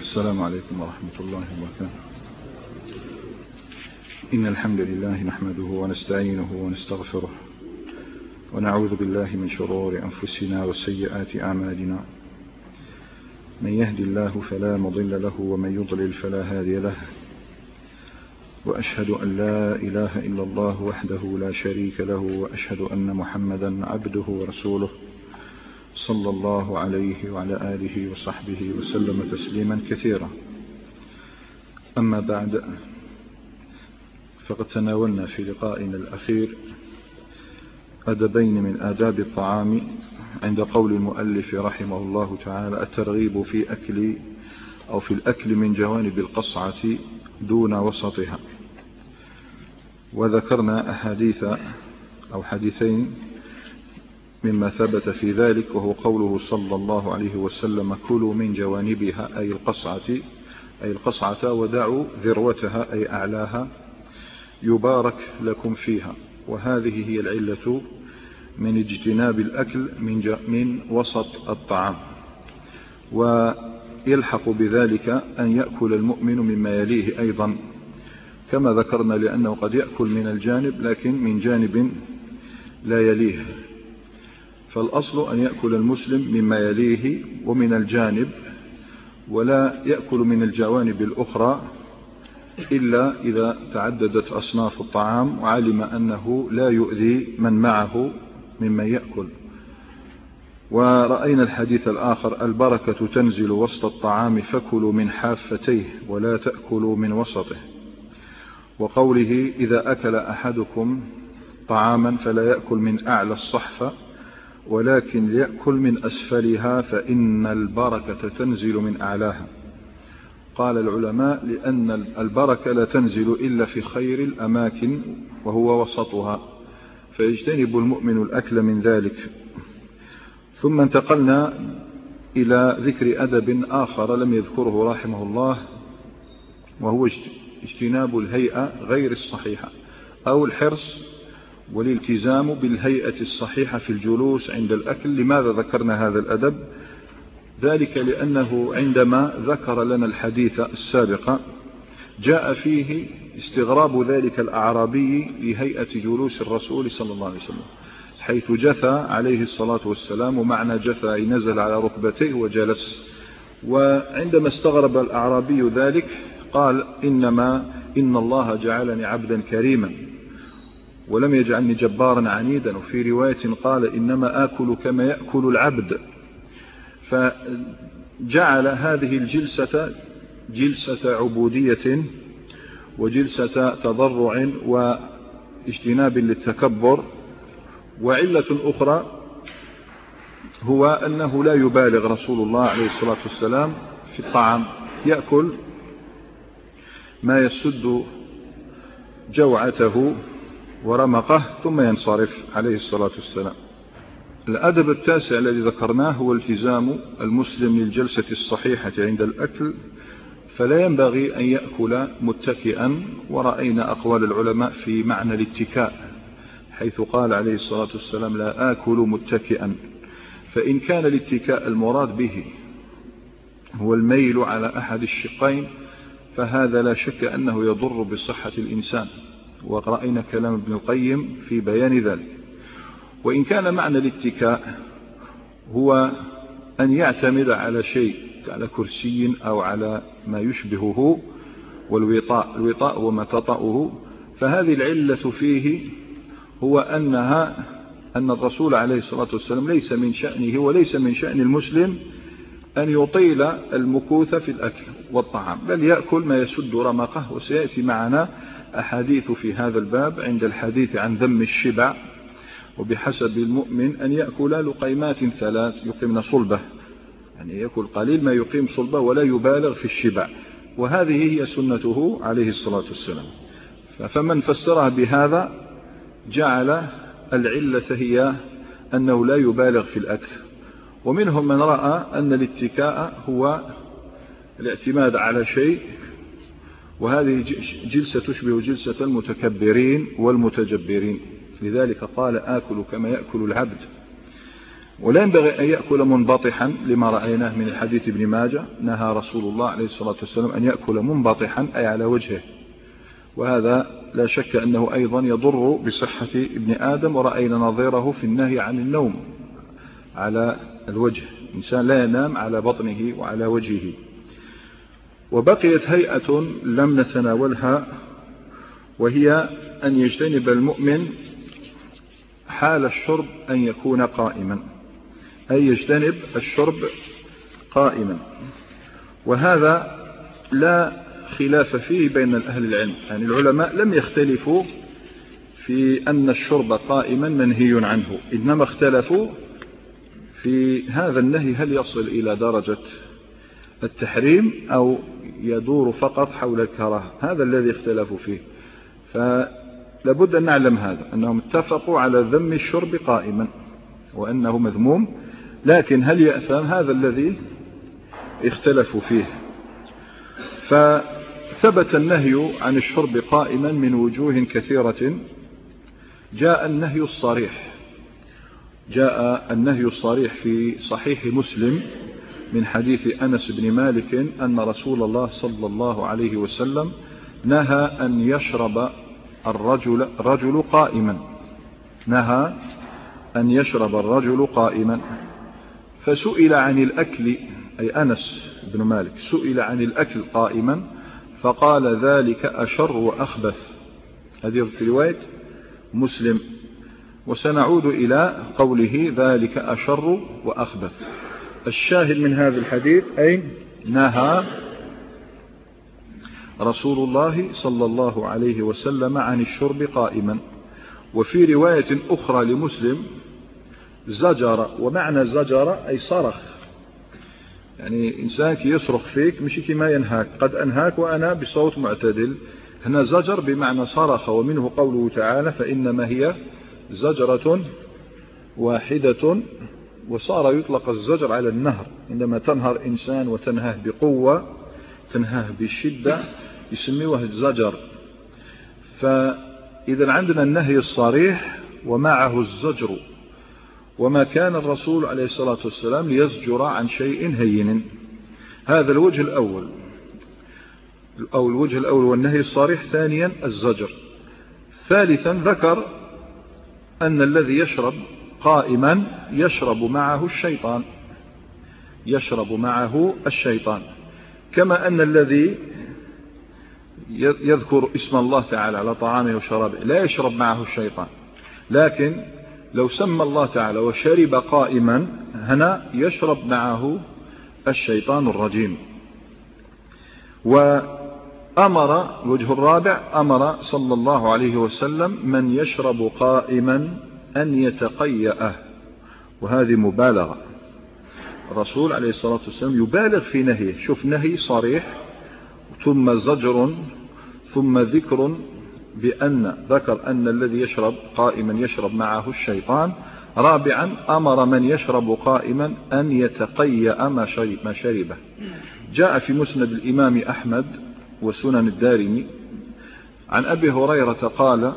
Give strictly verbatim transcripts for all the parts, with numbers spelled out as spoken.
السلام عليكم ورحمة الله وبركاته. إن الحمد لله نحمده ونستعينه ونستغفره ونعوذ بالله من شرور أنفسنا وسيئات أعمالنا. من يهدي الله فلا مضل له ومن يضلل فلا هادي له، وأشهد أن لا إله إلا الله وحده لا شريك له، وأشهد أن محمدا عبده ورسوله صلى الله عليه وعلى آله وصحبه وسلم تسليما كثيرا. أما بعد، فقد تناولنا في لقائنا الأخير أدبين من آداب الطعام عند قول المؤلف رحمه الله تعالى: الترغيب في أكل أو في الأكل من جوانب القصعة دون وسطها. وذكرنا أحاديث أو حديثين مما ثبت في ذلك، وهو قوله صلى الله عليه وسلم: كلوا من جوانبها أي القصعة أي القصعة ودعوا ذروتها أي أعلاها يبارك لكم فيها. وهذه هي العلة من اجتناب الأكل من, من وسط الطعام. ويلحق بذلك أن يأكل المؤمن مما يليه أيضا كما ذكرنا، لأنه قد يأكل من الجانب لكن من جانب لا يليه. فالأصل أن يأكل المسلم مما يليه ومن الجانب، ولا يأكل من الجوانب الأخرى إلا إذا تعددت أصناف الطعام وعلم أنه لا يؤذي من معه ممن يأكل. ورأينا الحديث الآخر: البركة تنزل وسط الطعام فكلوا من حافتيه ولا تأكلوا من وسطه. وقوله: إذا أكل أحدكم طعاما فلا يأكل من أعلى الصحفة ولكن ليأكل من أسفلها فإن البركة تنزل من أعلاها. قال العلماء: لأن البركة لا تنزل إلا في خير الأماكن وهو وسطها، فيجتنب المؤمن الأكل من ذلك. ثم انتقلنا إلى ذكر أدب آخر لم يذكره رحمه الله، وهو اجتناب الهيئة غير الصحيحة أو الحرص والالتزام بالهيئة الصحيحة في الجلوس عند الأكل. لماذا ذكرنا هذا الأدب؟ ذلك لأنه عندما ذكر لنا الحديث السابق جاء فيه استغراب ذلك الأعرابي لهيئة جلوس الرسول صلى الله عليه وسلم، حيث جثى عليه الصلاة والسلام. ومعنى جثى أي نزل على ركبتيه وجلس. وعندما استغرب الأعرابي ذلك قال: إنما إن الله جعلني عبدا كريما ولم يجعلني جبارا عنيدا. وفي رواية قال: إنما آكل كما يأكل العبد. فجعل هذه الجلسة جلسة عبودية وجلسة تضرع واجتناب للتكبر. وعلة أخرى هو أنه لا يبالغ رسول الله عليه الصلاة والسلام في الطعام، يأكل ما يسد جوعته ورمقه ثم ينصرف عليه الصلاة والسلام. الأدب التاسع الذي ذكرناه هو التزام المسلم للجلسة الصحيحة عند الأكل، فلا ينبغي أن يأكل متكئا. ورأينا أقوال العلماء في معنى الاتكاء، حيث قال عليه الصلاة والسلام: لا آكل متكئا. فإن كان الاتكاء المراد به هو الميل على أحد الشقين فهذا لا شك أنه يضر بصحة الإنسان، ورأينا كلام ابن القيم في بيان ذلك. وإن كان معنى الاتكاء هو أن يعتمد على شيء، على كرسي أو على ما يشبهه، والوطاء الوطاء وما تطأه، فهذه العلة فيه هو أنها أن الرسول عليه الصلاة والسلام ليس من شأنه وليس من شأن المسلم أن يطيل المكوث في الأكل والطعام، بل يأكل ما يسد رمقه. وسيأتي معنا أحاديث في هذا الباب عند الحديث عن ذم الشبع. وبحسب المؤمن أن يأكل لقيمات ثلاث يقيمن صلبه، يعني يأكل قليل ما يقيم صلبه ولا يبالغ في الشبع. وهذه هي سنته عليه الصلاة والسلام. فمن فسرها بهذا جعل العلة هي أنه لا يبالغ في الأكل. ومنهم من رأى أن الاتكاء هو الاعتماد على شيء، وهذه جلسة تشبه جلسة المتكبرين والمتجبرين، لذلك قال: آكل كما يأكل العبد. ولا ينبغي أن يأكل منبطحا لما رأيناه من الحديث ابن ماجه، نهى رسول الله عليه الصلاة والسلام أن يأكل منبطحا أي على وجهه، وهذا لا شك أنه أيضا يضر بصحة ابن آدم، ورأينا نظيره في النهي عن النوم على الوجه، الإنسان لا ينام على بطنه وعلى وجهه. وبقيت هيئة لم نتناولها، وهي أن يجتنب المؤمن حال الشرب أن يكون قائما، أي يجتنب الشرب قائما، وهذا لا خلاف فيه بين أهل العلم، يعني العلماء لم يختلفوا في أن الشرب قائما منهي عنه، إنما اختلفوا في هذا النهي هل يصل إلى درجة التحريم أو يدور فقط حول الكراهة، هذا الذي اختلفوا فيه. فلابد أن نعلم هذا، أنهم اتفقوا على ذم الشرب قائما وأنه مذموم، لكن هل يأثم؟ هذا الذي اختلفوا فيه. فثبت النهي عن الشرب قائما من وجوه كثيرة. جاء النهي الصريح جاء النهي الصريح في صحيح مسلم من حديث أنس بن مالك أن رسول الله صلى الله عليه وسلم نهى أن يشرب الرجل رجل قائما نهى أن يشرب الرجل قائما فسئل عن الأكل، أي أنس بن مالك سئل عن الأكل قائما فقال ذلك أشر وأخبث. هذه في رواية مسلم، وسنعود إلى قوله ذلك أشر وأخبث. الشاهد من هذا الحديث أي نهى رسول الله صلى الله عليه وسلم عن الشرب قائما. وفي رواية أخرى لمسلم زجر، ومعنى زجر أي صرخ، يعني إنسان كي يصرخ فيك مش كما ينهاك، قد أنهاك وأنا بصوت معتدل. هنا زجر بمعنى صرخ، ومنه قوله تعالى فإنما هي زجرة واحدة. وصار يطلق الزجر على النهر، عندما تنهر إنسان وتنهاه بقوة تنهاه بشدة يسميه زجر. فإذا عندنا النهي الصريح ومعه الزجر، وما كان الرسول عليه الصلاة والسلام ليزجر عن شيء هين. هذا الوجه الأول أو الوجه الأول والنهي الصريح. ثانيا الزجر. ثالثا ذكر أن الذي يشرب قائما يشرب معه الشيطان يشرب معه الشيطان كما أن الذي يذكر اسم الله تعالى على طعامه وشرابه لا يشرب معه الشيطان، لكن لو سمى الله تعالى وشرب قائما هنا يشرب معه الشيطان الرجيم. وأمر الوجه الرابع أمر صلى الله عليه وسلم من يشرب قائما أن يتقيأه، وهذه مبالغة. الرسول عليه الصلاة والسلام يبالغ في نهيه. شوف، نهي صريح ثم زجر ثم ذكر بأن ذكر أن الذي يشرب قائما يشرب معه الشيطان. رابعا أمر من يشرب قائما أن يتقيأ ما شربه. جاء في مسند الإمام أحمد وسنن الدارمي عن أبي هريرة قال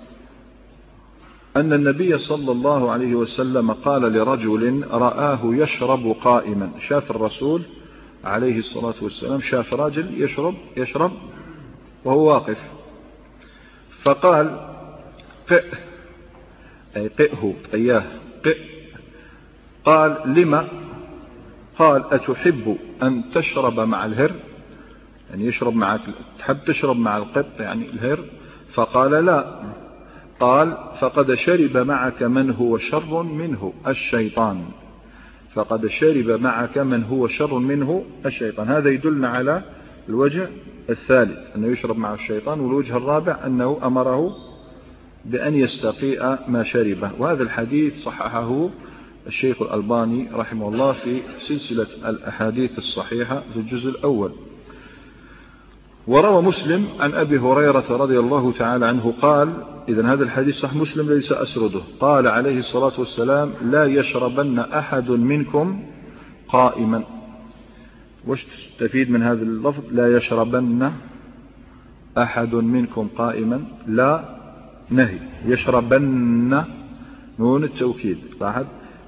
أن النبي صلى الله عليه وسلم قال لرجل رآه يشرب قائما. شاف الرسول عليه الصلاة والسلام شاف راجل يشرب يشرب وهو واقف، فقال قئ، أي قئه أياه قئ. قال لما؟ قال أتحب أن تشرب مع الهر، يعني يشرب معك، تحب تشرب مع القط يعني الهر؟ فقال لا. قال فقد شرب معك من هو شر منه الشيطان فقد شرب معك من هو شر منه الشيطان. هذا يدلنا على الوجه الثالث أنه يشرب مع الشيطان، والوجه الرابع أنه أمره بأن يستقيء ما شربه. وهذا الحديث صححه الشيخ الألباني رحمه الله في سلسلة الأحاديث الصحيحة في الجزء الأول. وروى مسلم عن أبي هريرة رضي الله تعالى عنه قال، إذن هذا الحديث صح مسلم ليس أسرده، قال عليه الصلاة والسلام لا يشربن أحد منكم قائما. وش تستفيد من هذا اللفظ لا يشربن أحد منكم قائما؟ لا نهي، يشربن نون التوكيد، لاحظ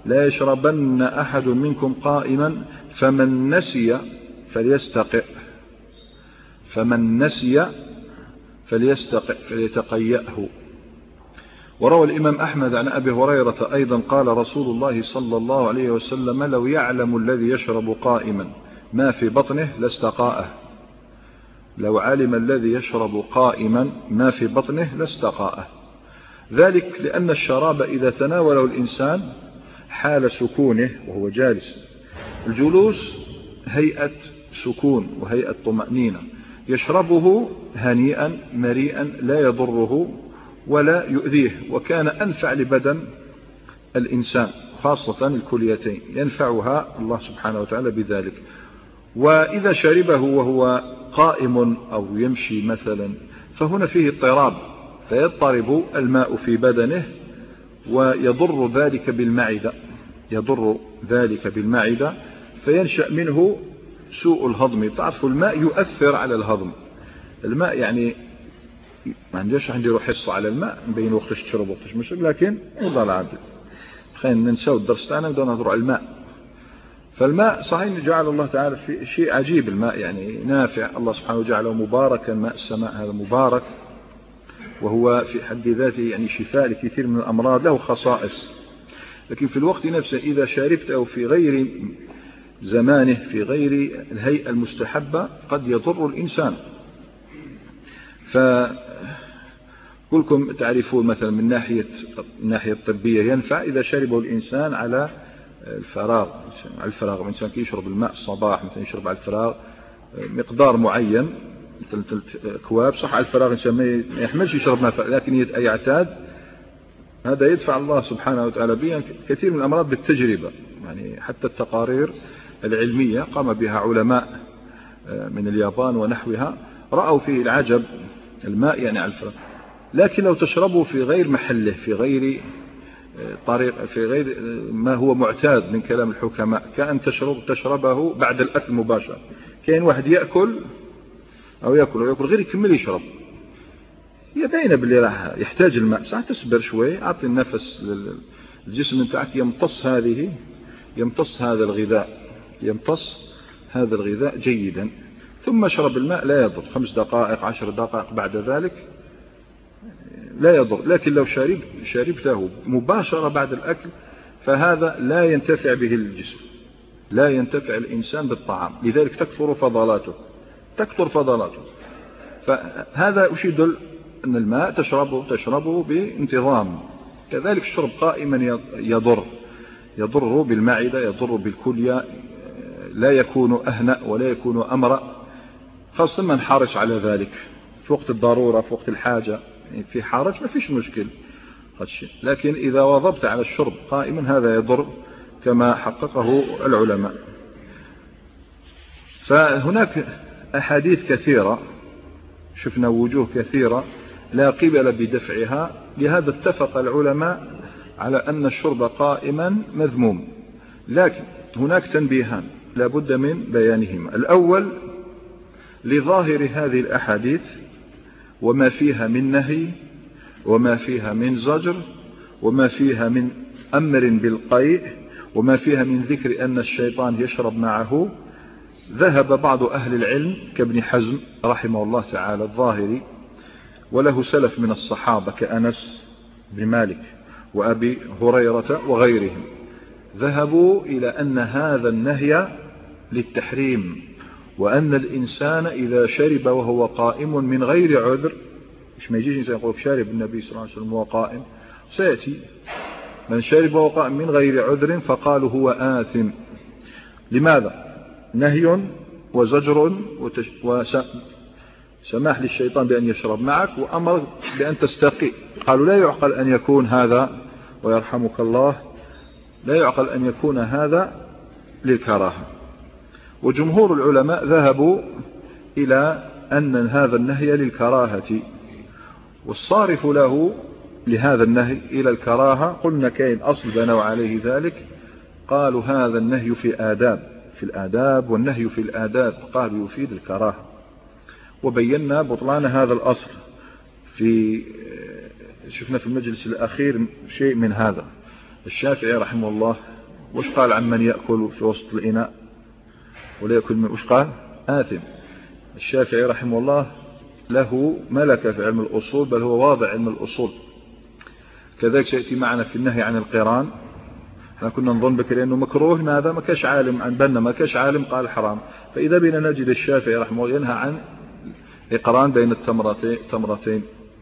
لا يشربن أحد منكم قائما فمن نسي فليستقئ فمن نسي فليستقئ فليتقيأه. وروى الإمام أحمد عن أبي هريرة أيضا قال رسول الله صلى الله عليه وسلم لو يعلم الذي يشرب قائما ما في بطنه لاستقاءه. لو علم الذي يشرب قائما ما في بطنه لاستقاءه. ذلك لأن الشراب إذا تناوله الإنسان حال سكونه وهو جالس، الجلوس هيئة سكون وهيئة طمأنينة، يشربه هنيئا مريئا لا يضره ولا يؤذيه، وكان أنفع لبدن الإنسان خاصة الكليتين ينفعها الله سبحانه وتعالى بذلك. وإذا شربه وهو قائم أو يمشي مثلا فهنا فيه اضطراب، فيضطرب الماء في بدنه ويضر ذلك بالمعدة يضر ذلك بالمعدة فينشأ منه سوء الهضم. تعرفوا الماء يؤثر على الهضم. الماء يعني ما عنديش عندي حصة على الماء بين وقتش تشرب وقتش مشرب، لكن والله العظيم خلينا ننساو الدرس تاعنا ونبداو نهضروا على الماء. فالماء صحيح جعل الله تعالى في شيء عجيب، الماء يعني نافع، الله سبحانه وجعله مباركا، ماء السماء هذا مبارك وهو في حد ذاته يعني شفاء لكثير من الأمراض، له خصائص. لكن في الوقت نفسه إذا شربته في غير زمانه في غير الهيئة المستحبة قد يضر الإنسان. فكلكم تعرفون مثلا من ناحية الناحية الطبية ينفع إذا شربه الإنسان على الفراغ على الفراغ الإنسان كي يشرب الماء الصباح مثلا يشرب على الفراغ مقدار معين مثل ثلاث أكواب صح على الفراغ، الإنسان ما يحملش يشرب ماء لكن يعتاد، هذا يدفع الله سبحانه وتعالى به كثير من الأمراض بالتجربة. يعني حتى التقارير العلمية قام بها علماء من اليابان ونحوها رأوا فيه العجب، الماء يعني على الفراغ، لكن لو تشربه في غير محله في غير طريق في غير ما هو معتاد من كلام الحكماء، كأن تشرب تشربه بعد الأكل مباشرة. كاين واحد يأكل أو يأكل أو يأكل غير يكمل يشرب، يبين باللي راح يحتاج الماء، صح تصبر شوي أعطي النفس للجسم نتاعك يمتص هذه يمتص هذا الغذاء يمتص هذا الغذاء جيدا، ثم اشرب الماء لا يضر، خمس دقائق عشر دقائق بعد ذلك لا يضر. لكن لو شرب شربته مباشرة بعد الأكل فهذا لا ينتفع به الجسم، لا ينتفع الإنسان بالطعام، لذلك تكثر فضلاته تكثر فضلاته. فهذا وش يدل أن الماء تشربه تشربه بانتظام. كذلك الشرب قائما يضر يضر بالمعدة يضر بالكلية، لا يكون أهنأ ولا يكون أمرأ، خاصة من حرص على ذلك في وقت الضرورة في وقت الحاجة في حرج ما فيش مشكل، لكن إذا واظبت على الشرب قائما هذا يضر كما حققه العلماء. فهناك أحاديث كثيرة شفنا وجوه كثيرة لا قبل بدفعها، لهذا اتفق العلماء على أن الشرب قائما مذموم. لكن هناك تنبيهان لا بد من بيانهما. الأول لظاهر هذه الأحاديث وما فيها من نهي وما فيها من زجر وما فيها من أمر بالقيء وما فيها من ذكر أن الشيطان يشرب معه، ذهب بعض أهل العلم كابن حزم رحمه الله تعالى الظاهري وله سلف من الصحابة كأنس بن مالك وأبي هريرة وغيرهم، ذهبوا إلى أن هذا النهي للتحريم، وأن الإنسان إذا شرب وهو قائم من غير عذر، مش ما يجيش إنسان يقول شارب النبي صلى الله عليه وسلم وهو قائم، سيأتي من شرب وهو قائم من غير عذر فقالوا هو آثم. لماذا؟ نهي وزجر وسماح للشيطان بأن يشرب معك وأمر بأن تستقي. قالوا لا يعقل أن يكون هذا ويرحمك الله لا يعقل أن يكون هذا للكراهة. وجمهور العلماء ذهبوا إلى أن هذا النهي للكراهة، والصارف له لهذا النهي إلى الكراهة قلنا كاين أصل بنوا عليه ذلك، قالوا هذا النهي في آداب في الآداب والنهي في الآداب قال يفيد الكراهة، وبينا بطلان هذا الأصل في شفنا في المجلس الأخير شيء من هذا. الشافعي رحمه الله وش قال عن من يأكل في وسط الإناء ولا يأكل من وش قال؟ آثم. الشافعي رحمه الله له ملكة في علم الأصول، بل هو واضع علم الأصول. كذلك سيأتي معنا في النهي عن القران. احنا كنا نظن بكري أنه مكروه، ماذا ما كاش عالم عن بنا ما كاش عالم قال حرام، فإذا بنا نجد الشافعي رحمه الله ينهى عن القران بين التمرتين.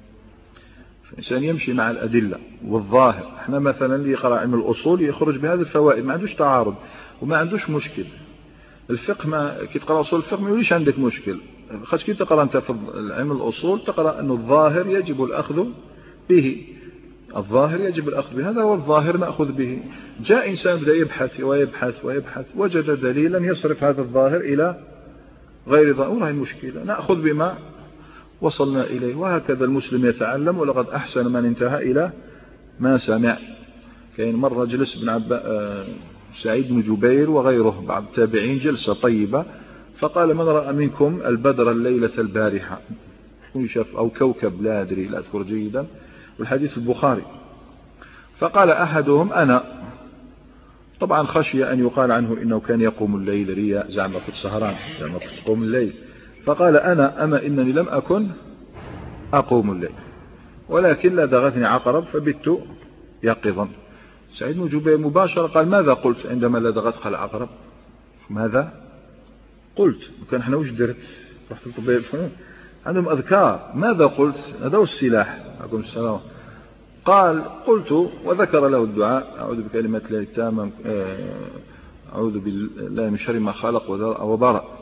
الإنسان يمشي مع الأدلة والظاهر. احنا مثلا اللي يقرأ علم الأصول يخرج بهذه الفوائد، ما عندوش تعارض وما عندوش مشكل. الفقه ما كي تقرأ أصول الفقه ما يوليش عندك مشكل، خاطر كي تقرأ أنت في علم الأصول تقرأ أن الظاهر يجب الأخذ به، الظاهر يجب الأخذ به، هذا هو الظاهر نأخذ به. جاء إنسان بدأ يبحث ويبحث ويبحث وجد دليلا يصرف هذا الظاهر إلى غير ظاهر، وهي المشكلة، نأخذ بما وصلنا إليه. وهكذا المسلم يتعلم، ولقد أحسن من انتهى إلى ما سمع. كاين مرة جلس ابن عب... سعيد بن جبير وغيره بعض التابعين جلسة طيبة، فقال من رأى منكم البدر الليلة البارحة، شاف أو كوكب لا أدري لا أذكر جيدا، والحديث البخاري. فقال أحدهم أنا، طبعا خشي أن يقال عنه إنه كان يقوم الليل رياء، زعما كنت سهران زعما كنت تقوم الليل. فقال أنا أما إنني لم أكن أقوم الليل ولكن لدغتني عقرب فبت يقظا. سعيد بن جبير مباشرة قال ماذا قلت عندما لدغتك العقرب؟ ماذا قلت؟ وكان احنا وش درت؟ رحت للطبيب عندهم أذكار، ماذا قلت؟ هذا هو السلاح. عليكم السلام. قال قلت، وذكر له الدعاء أعوذ بكلمات الله التامة أعوذ بالله من شر ما خلق وبرأ.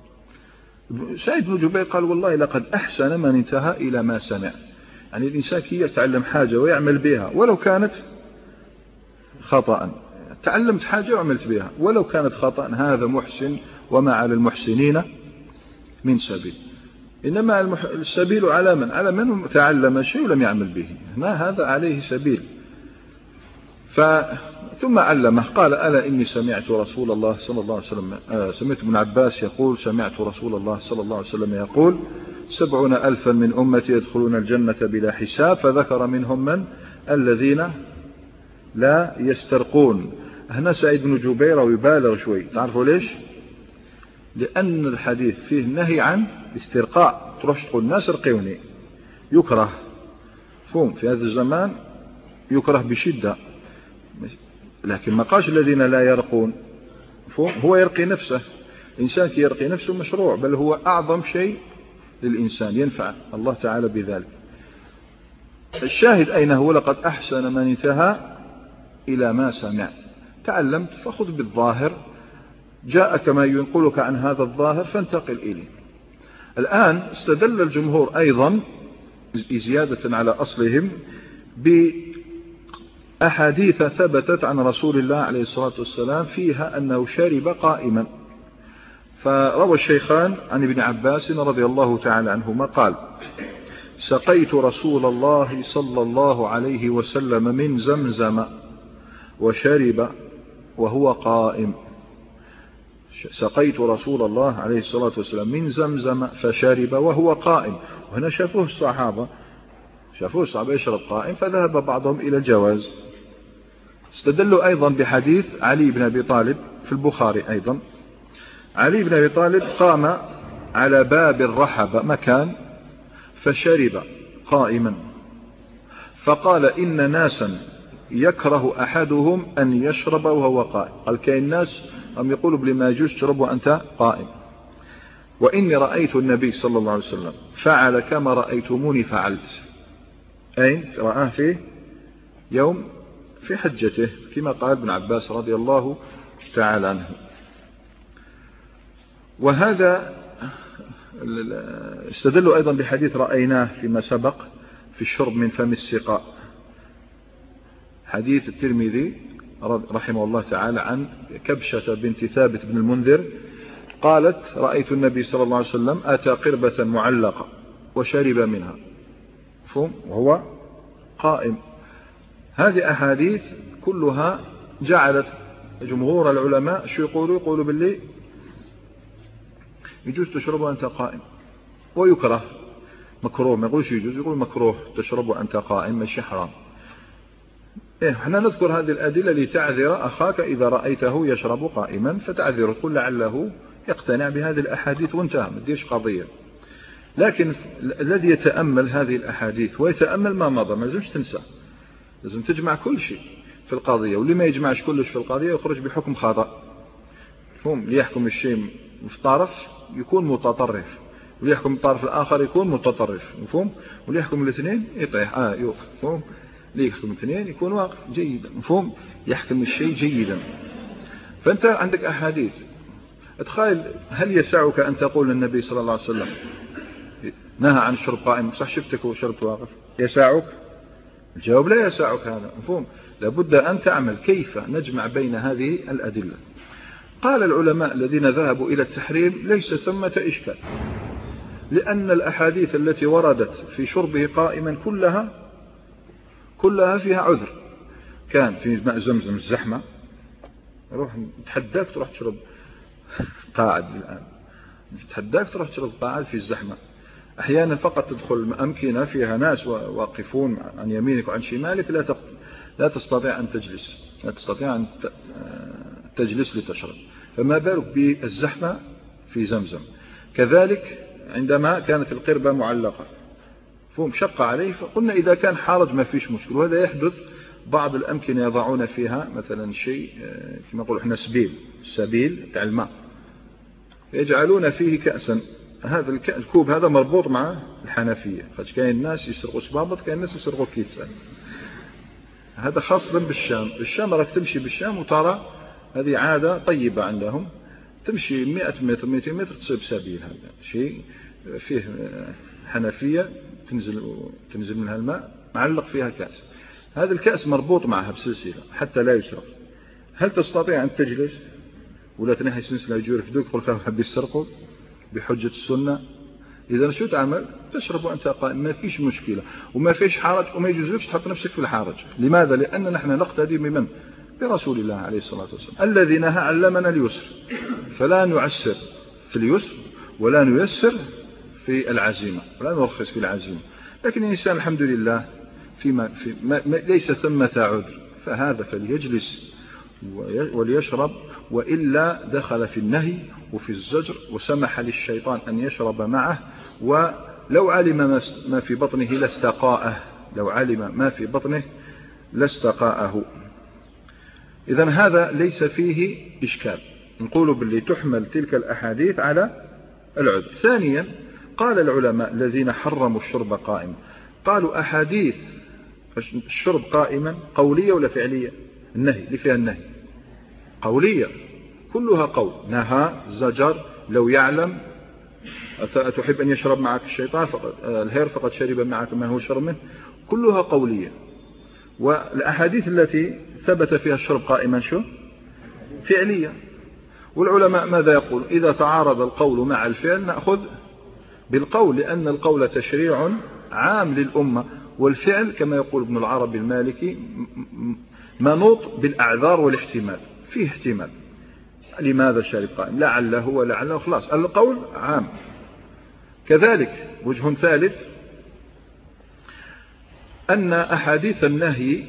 سعيد بن جبير قال والله لقد أحسن من انتهى إلى ما سمع. يعني الإنسان كي يتعلم حاجة ويعمل بها ولو كانت خطأ، تعلمت حاجة وعملت بها ولو كانت خطأ، هذا محسن وما على المحسنين من سبيل. إنما السبيل على من؟ على من تعلم شيء ولم يعمل به، ما هذا عليه سبيل. ثم علمه قال ألا إني سمعت رسول الله صلى الله عليه وسلم آه سمعت ابن عباس يقول سمعت رسول الله صلى الله عليه وسلم يقول سبعون ألفا من أمتي يدخلون الجنة بلا حساب، فذكر منهم من الذين لا يسترقون. هنا سعيد بن جبير ويبالغ شوي، تعرفوا ليش؟ لأن الحديث فيه نهي عن استرقاء، تروح تقول الناس ارقوني، يكره فهم في هذا الزمان، يكره بشدة. لكن ما قالش الذين لا يرقون، هو يرقي نفسه. الإنسان كي يرقي نفسه مشروع، بل هو أعظم شيء للإنسان ينفع الله تعالى بذلك. الشاهد أين هو؟ لقد أحسن من انتهى إلى ما سمع. تعلمت فخذ بالظاهر، جاءك ما ينقلك عن هذا الظاهر فانتقل إليه. الآن استدل الجمهور أيضا زيادة على أصلهم بأحاديث ثبتت عن رسول الله عليه الصلاة والسلام فيها أنه شرب قائما. فروى الشيخان عن ابن عباس رضي الله تعالى عنهما قال سقيت رسول الله صلى الله عليه وسلم من زمزم وشرب وهو قائم. سقيت رسول الله عليه الصلاة والسلام من زمزم فشرب وهو قائم. وهنا شافوه الصحابة شافوه الصحابة يشرب قائم، فذهب بعضهم إلى الجواز. استدلوا أيضا بحديث علي بن أبي طالب في البخاري أيضا. علي بن أبي طالب قام على باب الرحبة مكان فشرب قائما، فقال إن ناسا يكره أحدهم أن يشرب وهو قائم. قال كاين ناس هم يقولوا بلي ما يجوز تشرب وأنت قائم، وإني رأيت النبي صلى الله عليه وسلم فعل كما رأيتموني فعلت. أين رآه فيه؟ يوم في حجته كما قال ابن عباس رضي الله تعالى عنه. وهذا استدلوا أيضا بحديث رأيناه فيما سبق في الشرب من فم السقاء، حديث الترمذي رحمه الله تعالى عن كبشة بنت ثابت بن المنذر قالت رأيت النبي صلى الله عليه وسلم أتى قربة معلقة وشرب منها فهم وهو قائم. هذه أحاديث كلها جعلت جمهور العلماء شو يقولوا؟ يقولوا باللي يجوز تشرب وأنت قائم، ويكره مكروه، ما يقولش يجوز، يقول مكروه تشرب وأنت قائم ماشي حرام. إيه احنا نذكر هذه الأدلة لتعذر أخاك إذا رأيته يشرب قائما، فتعذر تقول لعله يقتنع بهذه الأحاديث وانتهى، ما تديرش قضية. لكن الذي يتأمل هذه الأحاديث ويتأمل ما مضى ما لازمش تنسى، لازم تجمع كل شيء في القضية، واللي ما يجمعش كلش في القضية يخرج بحكم خطأ. مفهوم؟ ليحكم الشيء في طرف يكون متطرف، وليحكم الطرف الآخر يكون متطرف. مفهوم؟ وليحكم الاثنين يطيح آه يوقف. مفهوم؟ ليحكم الاثنين يكون واقف جيدا. مفهوم؟ يحكم الشيء جيدا. فأنت عندك أحاديث، اتخيل هل يسعك أن تقول النبي صلى الله عليه وسلم نهى عن الشرب قائم، صح شفتك وشربت واقف؟ يسعك؟ الجواب لا يسعك هذا. مفهوم؟ لابد أن تعمل كيف نجمع بين هذه الأدلة. قال العلماء الذين ذهبوا إلى التحريم ليس ثمة إشكال، لأن الأحاديث التي وردت في شربه قائما كلها كلها فيها عذر. كان في ماء زمزم الزحمة، روح تحداك تروح تشرب قاعد، الآن تحداك تروح تشرب قاعد في الزحمة. أحيانا فقط تدخل أمكنة فيها ناس واقفون عن يمينك وعن شمالك، لا لا تستطيع أن تجلس، لا تستطيع أن تجلس لتشرب، فما بالك بالزحمة في زمزم. كذلك عندما كانت القربة معلقة فهم شق عليه، فقلنا إذا كان حرج ما فيش مشكل. وهذا يحدث بعض الأمكنة يضعون فيها مثلا شيء كما نقول احنا سبيل، السبيل تاع الماء، يجعلون فيه كأسا. هذا الكوب هذا مربوط مع الحنفية، خاطر كاين الناس يسرقوا سبابط، كاين الناس يسرقوا كيسان. هذا خاصة بالشام. الشام راك تمشي بالشام وترى هذه عادة طيبة عندهم، تمشي مئة متر مئتين متر تصيب سبيل، هذا شيء فيه حنفية تنزل تنزل منها الماء معلق فيها كأس، هذا الكأس مربوط معها بسلسلة حتى لا يسرق. هل تستطيع أن تجلس ولا تنحي سلسلة يجورك في دوك يقول لك حب يسرقوا بحجة السنة؟ إذا شو تعمل؟ تشرب وأنت قائم، ما فيش مشكلة وما فيش حرج، وما يجوزلكش تحط نفسك في الحرج. لماذا؟ لأن نحن نقتدي بمن؟ برسول الله عليه الصلاة والسلام الذي نهى علمنا اليسر، فلا نعسر في اليسر ولا نيسر في العزيمة ولا نرخص في العزيمة. لكن الإنسان الحمد لله فيما في ما ليس ثمة عذر، فهذا فليجلس وليشرب، وإلا دخل في النهي وفي الزجر، وسمح للشيطان أن يشرب معه، ولو علم ما في بطنه لاستقاءه، لو علم ما في بطنه لاستقاءه. إذن هذا ليس فيه إشكال، نقول باللي تحمل تلك الأحاديث على العذر. ثانيا قال العلماء الذين حرموا الشرب قائما، قالوا أحاديث الشرب قائما قولية ولا فعلية؟ النهي اللي فيها النهي قولية، كلها قول، نهى، زجر، لو يعلم، أتحب أن يشرب معك الشيطان فقد الهير فقد شرب معك ما هو شرب منه، كلها قولية. والأحاديث التي ثبت فيها الشرب قائما شو؟ فعلية. والعلماء ماذا يقول؟ إذا تعارض القول مع الفعل نأخذ بالقول، لأن القول تشريع عام للأمة، والفعل كما يقول ابن العربي المالكي منوط بالأعذار والاحتمال، فيه احتمال. لماذا شرب قائم؟ لعله ولعله، خلاص القول عام. كذلك وجه ثالث أن أحاديث النهي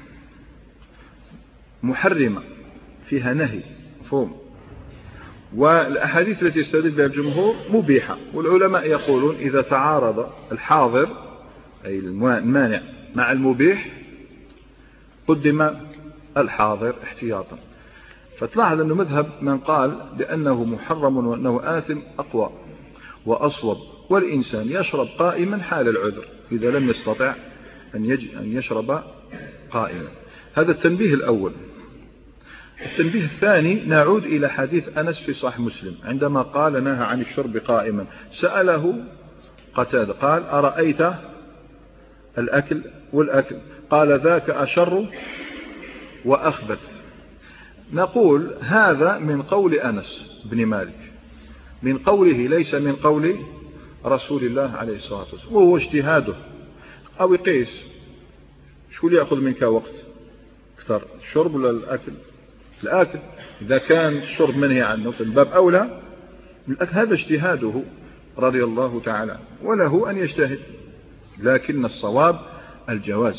محرمة، فيها نهي مفهوم، والأحاديث التي يستدل بها الجمهور مبيحة. والعلماء يقولون إذا تعارض الحاضر أي المانع مع المبيح قدم الحاضر احتياطا. فتلاحظ أنه مذهب من قال بأنه محرم وأنه آثم أقوى وأصوب، والإنسان يشرب قائما حال العذر إذا لم يستطع أن يشرب قائما. هذا التنبيه الأول. التنبيه الثاني نعود إلى حديث أنس في صحيح مسلم عندما قال نهى عن الشرب قائما، سأله قتادة قال أرأيت الأكل والأكل؟ قال ذاك أشر وأخبث. نقول هذا من قول أنس بن مالك، من قوله ليس من قول رسول الله عليه الصلاة والسلام، وهو اجتهاده. أو يقيس شو اللي يأخذ منك وقت أكثر، الشرب ولا الأكل؟ الأكل إذا كان الشرب منهي عنه في الباب أولى الأكل، هذا اجتهاده رضي الله تعالى، وله أن يجتهد، لكن الصواب الجواز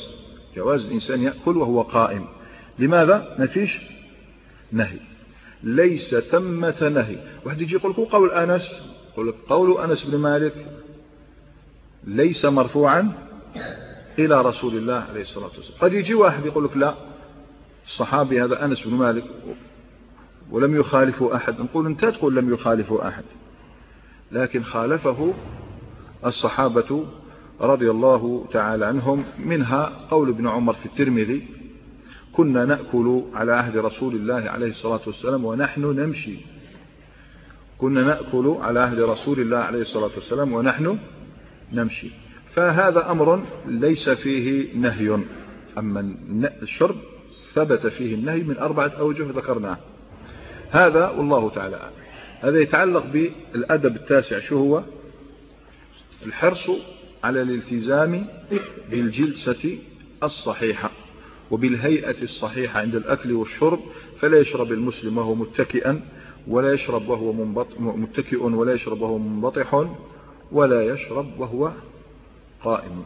جواز الإنسان يأكل وهو قائم. لماذا؟ ما فيش نهي، ليس ثمة نهي. واحد يجي يقول لك قول أنس، يقول لك قول أنس بن مالك ليس مرفوعا إلى رسول الله عليه الصلاة والسلام. قد يجي واحد يقول لك لا، الصحابي هذا أنس بن مالك ولم يخالفه أحد. نقول أنت تقول لم يخالفه أحد، لكن خالفه الصحابة رضي الله تعالى عنهم. منها قول ابن عمر في الترمذي: كنا نأكل على عهد رسول الله عليه الصلاة والسلام ونحن نمشي. كنا نأكل على عهد رسول الله عليه الصلاة والسلام ونحن نمشي. فهذا أمر ليس فيه نهي. أما الشرب ثبت فيه النهي من أربعة أوجه ذكرناه. هذا والله تعالى أعلم. هذا يتعلق بالأدب التاسع. شو هو؟ الحرص على الالتزام بالجلسة الصحيحة وبالهيئة الصحيحة عند الأكل والشرب. فلا يشرب المسلم وهو متكئا، ولا يشرب وهو متكئ، ولا يشرب وهو منبطح، ولا يشرب وهو قائم.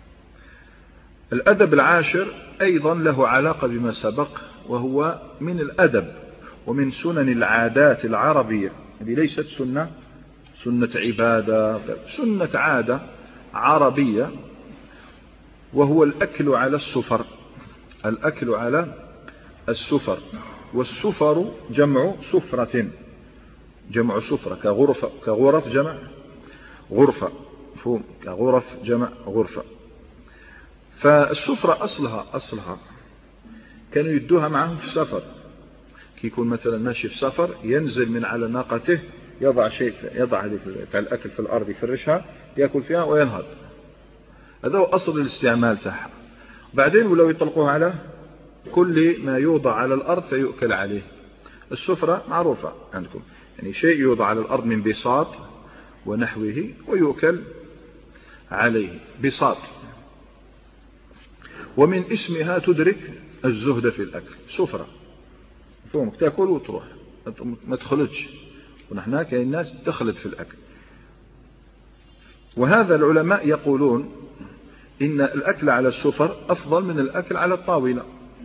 الأدب العاشر أيضا له علاقة بما سبق، وهو من الأدب ومن سنن العادات العربية. هذه ليست سنة سنة عبادة، سنة عادة عربية، وهو الأكل على السفر. الأكل على السفر. والسفر جمع سفرة، جمع سفرة، كغرفة كغرف جمع غرفة، مفهوم؟ كغرف جمع غرفة. فالسفرة أصلها أصلها كانوا يدوها معهم في السفر. كي يكون مثلا ماشي في سفر ينزل من على ناقته، يضع شيء، يضع هذه الأكل في الأرض، يفرشها، يأكل فيها وينهض. هذا هو أصل الاستعمال تاعها. بعدين ولو يطلقوها على كل ما يوضع على الأرض فيؤكل عليه. السفرة معروفة عندكم، يعني شيء يوضع على الأرض من بساط ونحوه ويؤكل عليه. بساط. ومن اسمها تدرك الزهد في الأكل. سفرة، فهمك؟ تأكل وتروح، ما تخلطش. ونحن كاين الناس تخلط في الأكل. وهذا العلماء يقولون إن الأكل على السفر أفضل من الأكل على الطاولة،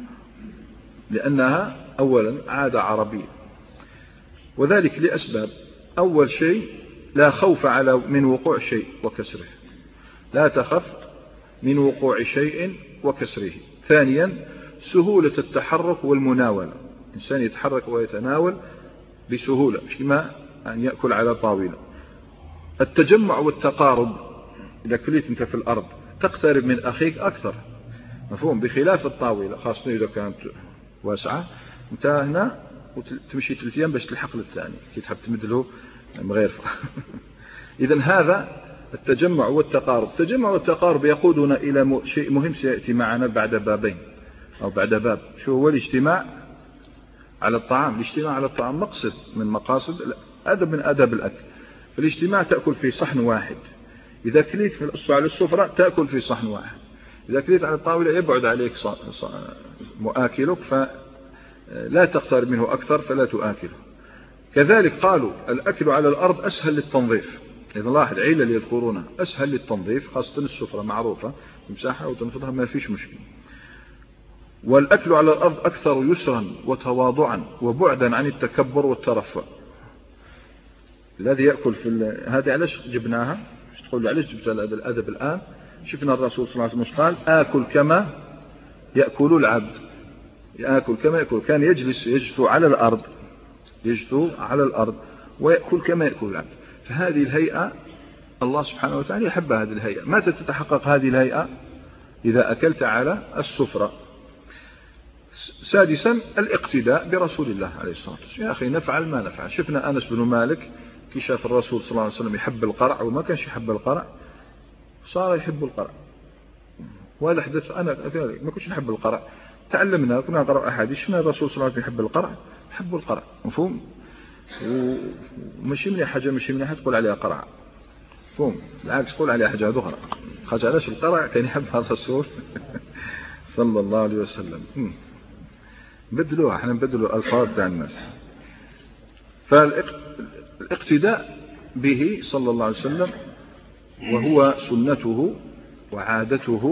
لأنها أولا عادة عربية، وذلك لأسباب. أول شيء لا خوف على من وقوع شيء وكسره، لا تخف من وقوع شيء وكسره. ثانيا سهولة التحرك والمناولة، إنسان يتحرك ويتناول بسهولة، مش كما أن يأكل على طاولة. التجمع والتقارب، إذا كليت أنت في الأرض تقترب من أخيك أكثر، مفهوم؟ بخلاف الطاولة، خاصة إذا كانت واسعة، أنت هنا وتمشي ثلاث أيام باش تلحق للثاني كي تحب تمد له مغيرفة. إذن هذا التجمع والتقارب. التجمع والتقارب يقودنا إلى شيء مهم سيأتي معنا بعد بابين أو بعد باب. شو هو؟ الاجتماع على الطعام. الاجتماع على الطعام مقصد من مقاصد أدب من أدب الأكل. الاجتماع تأكل في صحن واحد. إذا كليت في على السفرة تأكل في صحن واحد. إذا كليت على الطاولة يبعد عليك مؤاكلك فلا تقترب منه أكثر فلا تؤكله. كذلك قالوا الأكل على الأرض أسهل للتنظيف. إذا لاحظ عيلة اللي يذكرونها أسهل للتنظيف، خاصة السفرة معروفة تمسحها وتنفضها ما فيش مشكلة. والأكل على الأرض أكثر يسرا وتواضعا وبعدا عن التكبر والترفع. الذي يأكل في هذه علاش جبناها؟ مش تقول علاش جبت هذا الأدب الآن؟ شفنا الرسول صلى الله عليه وسلم قال آكل كما يأكل العبد. يأكل كما يأكل، كان يجلس يجثو على الأرض، يجثو على الأرض ويأكل كما يأكل العبد. فهذه الهيئة الله سبحانه وتعالى يحب هذه الهيئة. متى تتحقق هذه الهيئة؟ إذا أكلت على السفرة. سادسا الاقتداء برسول الله عليه الصلاة والسلام. يا أخي نفعل ما نفعل. شفنا أنس بن مالك كي شاف الرسول صلى الله عليه وسلم يحب القرع وما كانش يحب القرع، صار يحب القرع. وهذا حدث أنا ما كنتش نحب القرع، تعلمنا كنا نقرأ أحاديث شفنا الرسول صلى الله عليه وسلم يحب القرع، يحب القرع، مفهوم؟ ومشي من حاجة مشي من حاجة تقول عليها قرع، مفهوم؟ بالعكس تقول عليها حاجة أخرى. خاطر علاش القرع كان يحبها الرسول صلى الله عليه وسلم. بدلوها، احنا نبدلوا الألفاظ تاع الناس. فالاقتداء به صلى الله عليه وسلم وهو سنته وعادته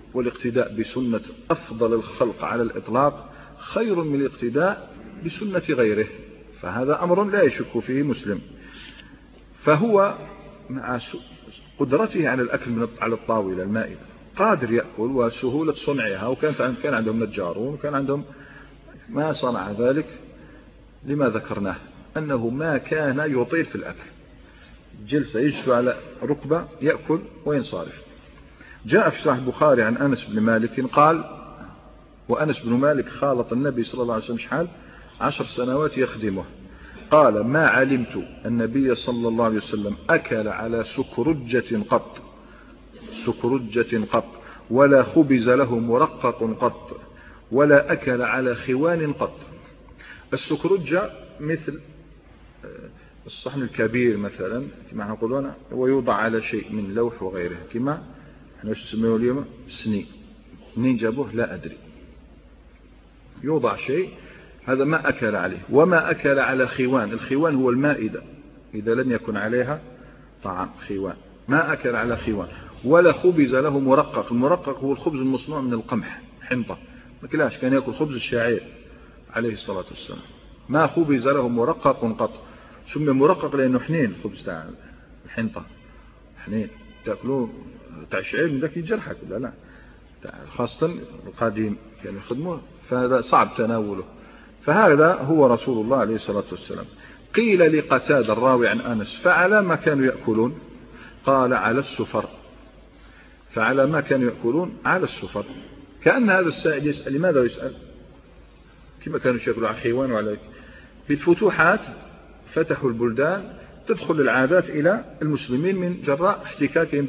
والاقتداء بسنة أفضل الخلق على الإطلاق خير من الاقتداء بسنة غيره، فهذا أمر لا يشك فيه مسلم. فهو مع قدرته على الأكل على الطاولة المائدة قادر يأكل وسهولة صنعها، وكان كان عندهم نجارون وكان عندهم ما صنع ذلك لما ذكرناه أنه ما كان يطيل في الأكل، جلسة يجلس على ركبة يأكل وينصرف. جاء في صحيح البخاري عن أنس بن مالك قال، وأنس بن مالك خالط النبي صلى الله عليه وسلم شحال عشر سنوات يخدمه، قال ما علمت النبي صلى الله عليه وسلم أكل على سكرجة قط سكرجة قط ولا خبز له مرقق قط ولا أكل على خوان قط. السكرجة مثل الصحن الكبير مثلا كما نقولون، ويوضع على شيء من لوح وغيره كما احنا نسميه اليوم سني، منين جابوه لا أدري، يوضع شيء هذا ما أكل عليه. وما أكل على خوان، الخوان هو المائدة إذا لم يكن عليها طعام، خوان ما أكل على خوان. ولا خبز له مرقق، المرقق هو الخبز المصنوع من القمح حنطة، ما كلاش كان يأكل خبز الشعير عليه الصلاة والسلام. ما خبز له مرقق قط، سمي مرقق لأنه حنين، خبز تاع الحنطة حنين تأكلوه تاع الشعير من ذاك يجرحك ولا لا، خاصة القديم كانوا يخدموه، فهذا صعب تناوله. فهذا هو رسول الله عليه الصلاة والسلام. قيل لقتادة الراوي عن أنس فعلى ما كانوا يأكلون؟ قال على السفر. فعلى ما كانوا يأكلون على السفر. كأن هذا السائل يسأل لماذا يسأل؟ كما كانوا يأكلوا على خيوان وعلى في الفتوحات فتحوا البلدان تدخل العادات إلى المسلمين من جراء احتكاكهم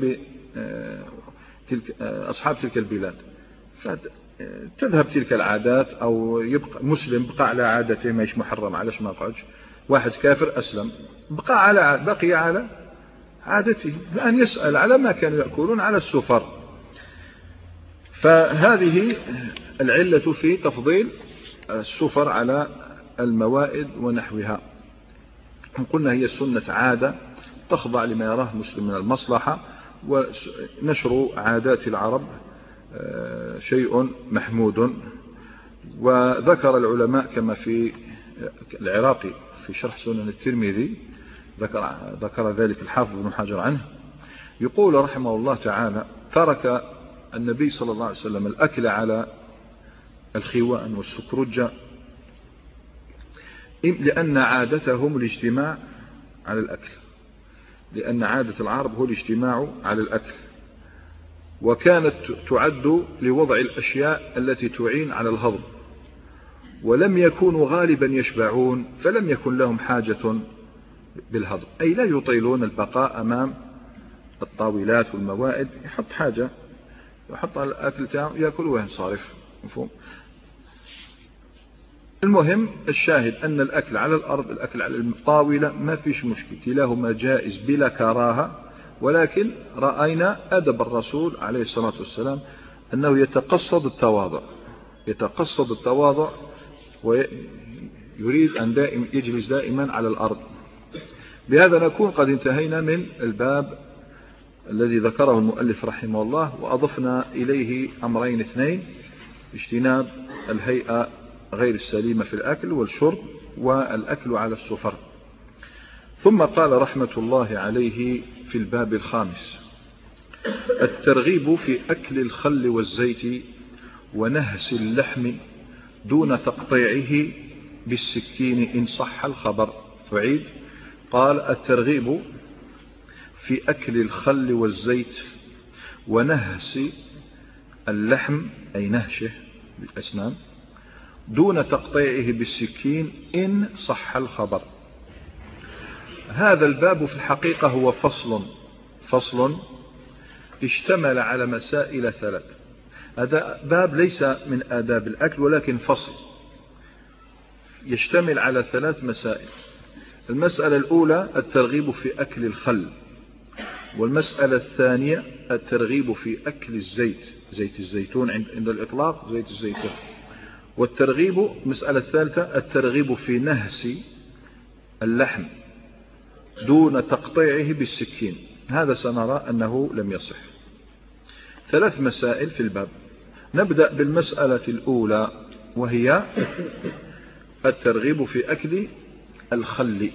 بأصحاب تلك البلاد، فتذهب تلك العادات أو يبقى مسلم بقى على عادته ماهيش محرم، علاش ما قعدش واحد كافر أسلم بقى على بقي على عادته، لأن يسأل على ما كانوا يأكلون على السفر. فهذه العلة في تفضيل السفر على الموائد ونحوها. قلنا هي السنة عادة تخضع لما يراه مسلم من المصلحة، ونشر عادات العرب شيء محمود. وذكر العلماء كما في العراقي في شرح سنن الترمذي ذكر, ذكر ذلك الحافظ بن حجر عنه، يقول رحمه الله تعالى ترك النبي صلى الله عليه وسلم الأكل على الخوان والسكرجة لأن عادتهم الاجتماع على الأكل، لأن عادة العرب هو الاجتماع على الأكل، وكانت تعد لوضع الأشياء التي تعين على الهضم، ولم يكونوا غالبا يشبعون فلم يكن لهم حاجة بالهضم، أي لا يطيلون البقاء أمام الطاولات والموائد، يحط حاجة يحط على الأكل تاعه يأكل وينصرف. مفهوم؟ المهم الشاهد أن الأكل على الأرض الأكل على الطاولة ما فيش مشكلة، كلاهما جائز بلا كراهة، ولكن رأينا أدب الرسول عليه الصلاة والسلام أنه يتقصد التواضع يتقصد التواضع ويريد أن دائم يجلس دائما على الأرض. بهذا نكون قد انتهينا من الباب الذي ذكره المؤلف رحمه الله، وأضفنا إليه أمرين اثنين: اجتناب الهيئة غير السليمة في الأكل والشرب، والأكل على السفر. ثم قال رحمة الله عليه في الباب الخامس: الترغيب في أكل الخل والزيت ونهس اللحم دون تقطيعه بالسكين إن صح الخبر. وعيد قال: الترغيب في أكل الخل والزيت ونهس اللحم أي نهشه بالأسنان دون تقطيعه بالسكين إن صح الخبر. هذا الباب في الحقيقة هو فصل فصل اشتمل على مسائل ثلاث. هذا باب ليس من آداب الأكل ولكن فصل يشتمل على ثلاث مسائل. المسألة الأولى الترغيب في أكل الخل، والمسألة الثانية الترغيب في أكل الزيت، زيت الزيتون عند الإطلاق زيت الزيتون، والترغيب المسألة الثالثة الترغيب في نهس اللحم دون تقطيعه بالسكين. هذا سنرى أنه لم يصح. ثلاث مسائل في الباب. نبدأ بالمسألة الأولى وهي الترغيب في أكل الخل.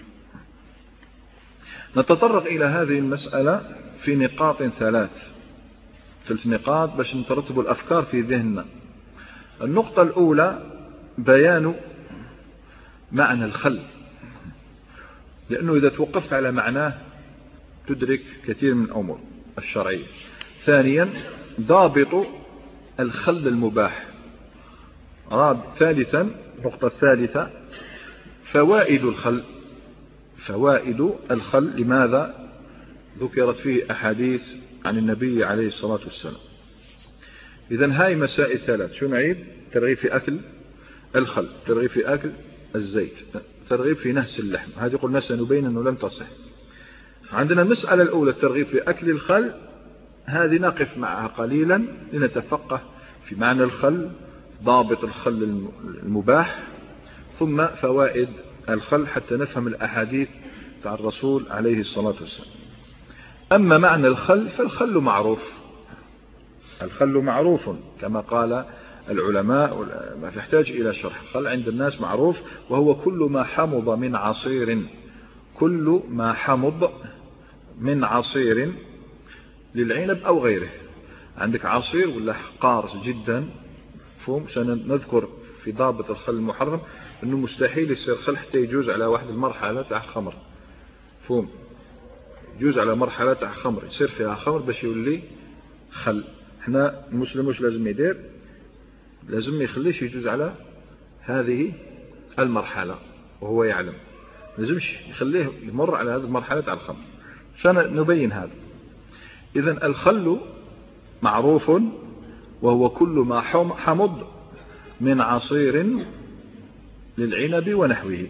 نتطرق إلى هذه المسألة في نقاط ثلاث ثلاث نقاط باش نترتب الأفكار في ذهننا. النقطة الأولى بيان معنى الخل، لأنه إذا توقفت على معناه تدرك كثير من الأمور الشرعية. ثانيا ضابط الخل المباح. ثالثا النقطة الثالثة فوائد الخل. فوائد الخل لماذا ذكرت فيه أحاديث عن النبي عليه الصلاة والسلام. إذن هاي مسائل ثلاث. شو نعيد؟ ترغيب في أكل الخل، ترغيب في أكل الزيت، ترغيب في نهس اللحم. هذه قلنا سنبين أنه لم تصح. عندنا المسألة الأولى الترغيب في أكل الخل، هذه نقف معها قليلا لنتفقه في معنى الخل، ضابط الخل المباح، ثم فوائد الخل حتى نفهم الأحاديث عن الرسول عليه الصلاة والسلام. أما معنى الخل فالخل معروف، الخل معروف كما قال العلماء، ما يحتاج إلى شرح. الخل عند الناس معروف، وهو كل ما حمض من عصير، كل ما حمض من عصير للعنب أو غيره. عندك عصير ولا قارس جدا، فهم سنذكر في ضابط الخل المحرم أنه مستحيل يصير خل حتى يجوز على واحد المرحلة تاع خمر، فهم يجوز على مرحلة تاع خمر يصير فيها خمر باش يولي خل. احنا المسلم مش لازم يدير، لازم يخليش يجوز على هذه المرحلة وهو يعلم، لازمش يخليه يمر على هذه المرحلة تاع الخمر. سنبين هذا. إذن الخل معروف، وهو كل ما حمض من عصير للعنب ونحوه.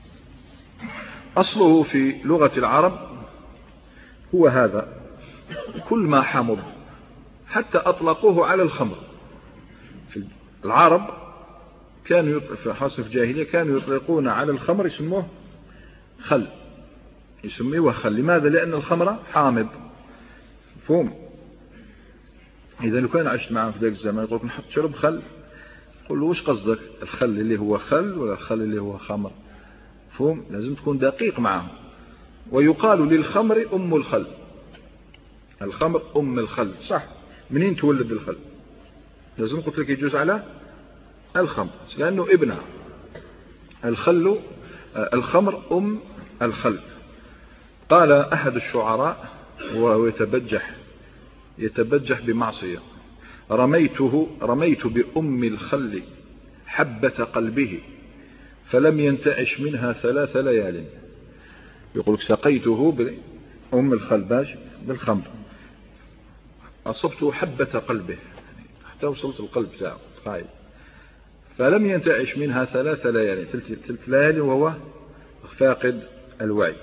أصله في لغة العرب هو هذا، كل ما حمض، حتى أطلقوه على الخمر. في العرب كانوا في حاصل في الجاهلية كانوا يطلقون على الخمر يسموه خل، يسميه خل. لماذا؟ لأن الخمر حامض، فهم. إذا لو كان عشت معهم في ذاك الزمان يقول لك نحط شرب خل، قل له وش قصدك؟ الخل اللي هو خل ولا الخل اللي هو خمر؟ فهم، لازم تكون دقيق معهم. ويقال للخمر أم الخل، الخمر أم الخل، صح. منين تولد الخل؟ لازم قلت لك يجوز على الخمر لأنه ابنها. الخل الخمر أم الخل. قال أحد الشعراء وهو يتبجح يتبجح بمعصية: رميته رميت بأم الخل حبة قلبه فلم ينتعش منها ثلاث ليال. يقولك سقيته بأم الخل باش بالخمر، أصبته حبة قلبه حتى وصلت القلب تاعه خايب، فلم ينتعش منها ثلاث ليال، ثلاث ليال وهو فاقد الوعي.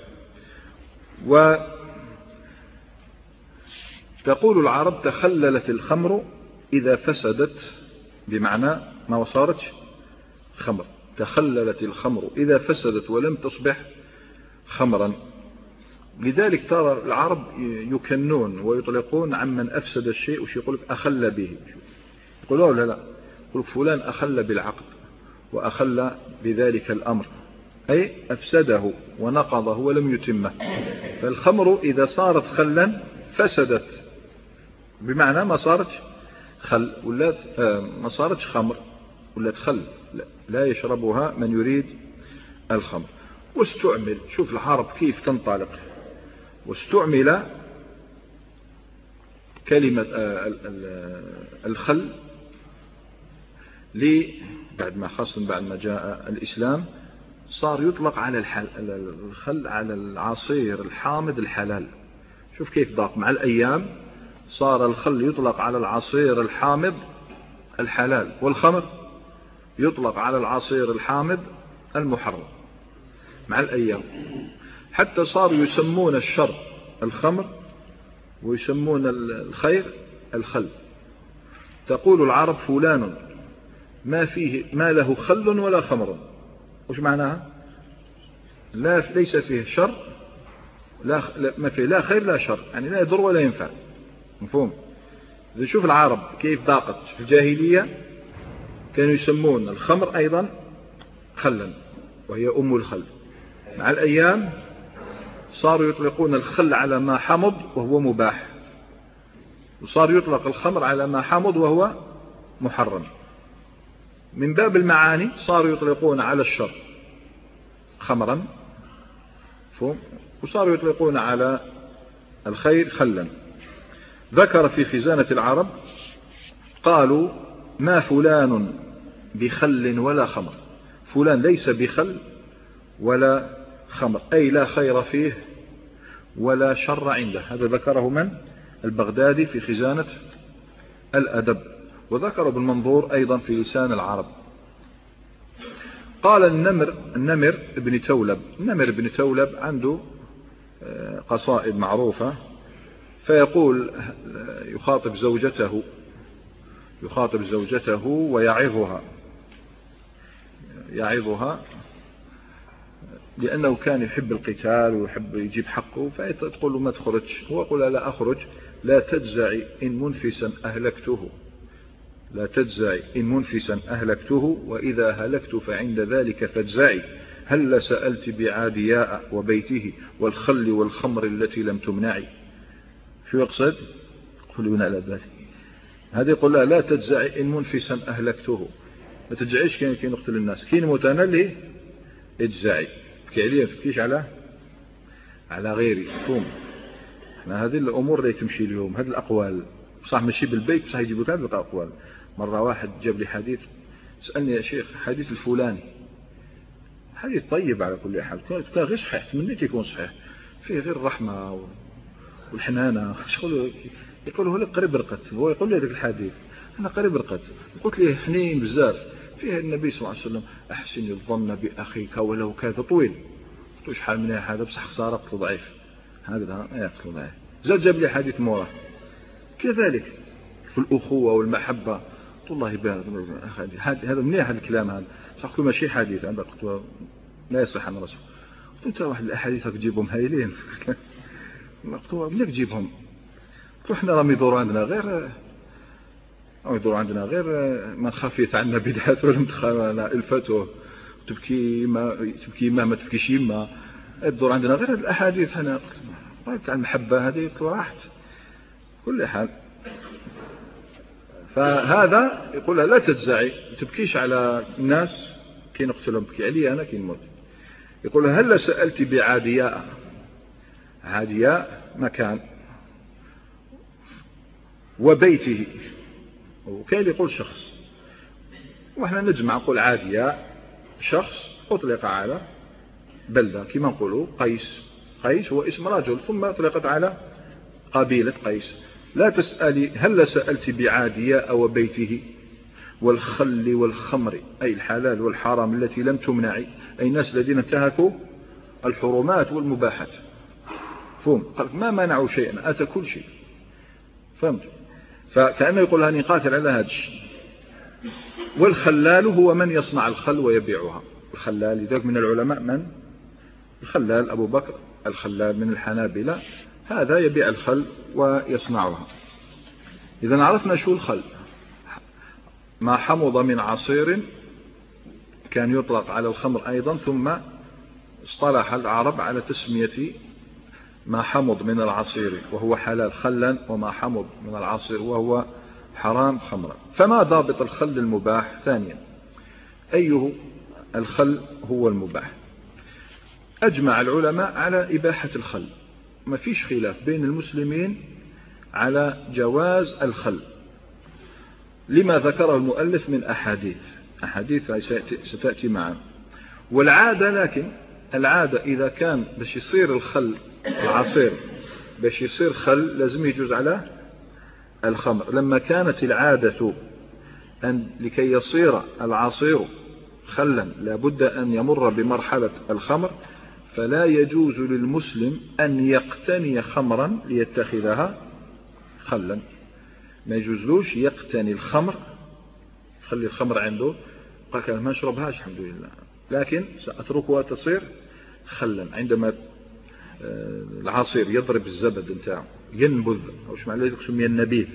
وتقول العرب: تخللت الخمر إذا فسدت، بمعنى ما صارتش خمر. تخللت الخمر إذا فسدت ولم تصبح خمرا. لذلك ترى العرب يكنون ويطلقون عمن أفسد الشيء، وش يقولك أخل به، يقولوا لا لا، يقولك فلان أخل بالعقد وأخل بذلك الأمر، أي أفسده ونقضه ولم يتمه. فالخمر إذا صارت خلا فسدت، بمعنى ما صارت خل، ولات ما صارتش خمر، ولات خل، لا, لا يشربها من يريد الخمر. واستعمل، شوف العرب كيف تنطلق، واستعمل كلمة الخل لي بعد ما خاصة بعد ما جاء الإسلام صار يطلق على الخل على العصير الحامض الحلال. شوف كيف ضاق مع الأيام، صار الخل يطلق على العصير الحامض الحلال، والخمر يطلق على العصير الحامض المحرم مع الأيام. حتى صاروا يسمون الشر الخمر ويسمون الخير الخل. تقول العرب: فلان ما فيه ما له خل ولا خمر. وش معناها؟ لا ليس فيه شر، لا ما فيه لا خير لا شر، يعني لا يضر ولا ينفع، مفهوم؟ إذا شوف العرب كيف ضاقت في الجاهلية، كانوا يسمون الخمر أيضا خلا، وهي أم الخل. مع الأيام صاروا يطلقون الخل على ما حمض وهو مباح، وصار يطلق الخمر على ما حمض وهو محرم. من باب المعاني صاروا يطلقون على الشر خمرا، وصاروا يطلقون على الخير خلا. ذكر في خزانة العرب قالوا: ما فلان بخل ولا خمر، فلان ليس بخل ولا خمر، أي لا خير فيه ولا شر عنده. هذا ذكره من؟ البغدادي في خزانة الأدب، وذكر ابن منظور أيضا في لسان العرب. قال النمر النمر ابن تولب النمر ابن تولب عنده قصائد معروفة، فيقول يخاطب زوجته يخاطب زوجته ويعظها يعظها لأنه كان يحب القتال ويحب يجيب حقه، فتقول له ما تخرج، هو يقول لا أخرج، لا تجزعي إن منفسا أهلكته لا تجزعي إن منفسا أهلكته، وإذا هلكت فعند ذلك فاجزعي، هل سألت بعادياء وبيته والخل والخمر التي لم تمنعي. شو يقصد؟ يقولون على ذلك هذا يقول لا, لا تجزعي إن منفسا أهلكته، ما تجزعيش كين كين نقتل الناس، كين متنلي اجزعي، بكي عليه تبكيش على على غيري. فهم احنا هذه الأمور اللي تمشي اليوم، هذه الأقوال صح ماشي بالبيت، صح يجيبوا هذه الأقوال. مرة واحد جاب لي حديث، سألني يا شيخ حديث الفلاني حديث طيب على كل حال، كان غير صحيح، تمنيت يكون صحيح، فيه غير الرحمة والحنانة. يقول هو لك قريب رقت، هو يقول لي هذاك الحديث أنا قريب رقت، قلت لي حنين بزاف، فيه النبي صلى الله عليه وسلم أحسن الظن بأخيك ولو كان طويل. قلت له شحال من هذا بصح خسارة قتل ضعيف، هكذا ما يقتل ضعيف. زاد جاب لي حديث موراه كذلك في الأخوة والمحبة، قلت الله يبارك هذا منيح هذا الكلام هذا، صح كل ماشي حديث أنا قلت لا يصح عن رسول. قلت أنت واحد الأحاديث تجيبهم هايلين قلت منك تجيبهم؟ قلت احنا راهم يدوروا عندنا غير أو يدوروا عندنا غير ما خفيت عنا بدعات ولم تخانا الفتوه، تبكي ما تبكي ما ما تبكيش ما الدور عندنا غير الأحاديث. هنا قلت عن المحبة هذه راحت كل حال. فهذا يقول لا تجزعي، تبكيش على الناس كي نقتلهم، بكي علي أنا كي نموت. يقول هل سألت بعادياء، عادياء مكان، وبيته، وكاين يقول شخص، وإحنا نجمع نقول عادياء شخص أطلق على بلدة كما نقولوا قيس، قيس هو اسم رجل ثم أطلقت على قبيلة قيس. لا تسألي هل سألت بعادياء وبيته والخل والخمر، أي الحلال والحرام التي لم تمنعي، أي الناس الذين انتهكوا الحرمات والمباحات. فهم قال ما منعوا شيئا أتى كل شيء. فهمت؟ فكأنه يقول هاني قاتل على هذا الشيء. والخلال هو من يصنع الخل ويبيعها. الخلال لذلك من العلماء من؟ الخلال أبو بكر الخلال من الحنابلة، هذا يبيع الخل ويصنعها. إذا عرفنا شو الخل، ما حمض من عصير كان يطلق على الخمر أيضا، ثم اصطلح العرب على تسمية ما حمض من العصير وهو حلال خلا، وما حمض من العصير وهو حرام خمرا. فما ضابط الخل المباح؟ ثانيا أيه الخل هو المباح؟ أجمع العلماء على إباحة الخل، ما فيش خلاف بين المسلمين على جواز الخل، لما ذكره المؤلف من أحاديث أحاديث ستأتي معنا. والعادة، لكن العادة إذا كان باش يصير الخل العصير باش يصير خل لازم يجوز على الخمر. لما كانت العادة أن لكي يصير العصير خلا لابد أن يمر بمرحلة الخمر، فلا يجوز للمسلم أن يقتني خمرا ليتخذها خلا، ما يجوزلوش يقتني الخمر، خلي الخمر عنده قال ما اشربهاش الحمد لله، لكن سأتركها تصير خلا. عندما العصير يضرب الزبد نتاعو ينبذ، أو ايش معنى ذلك سمي النبيذ،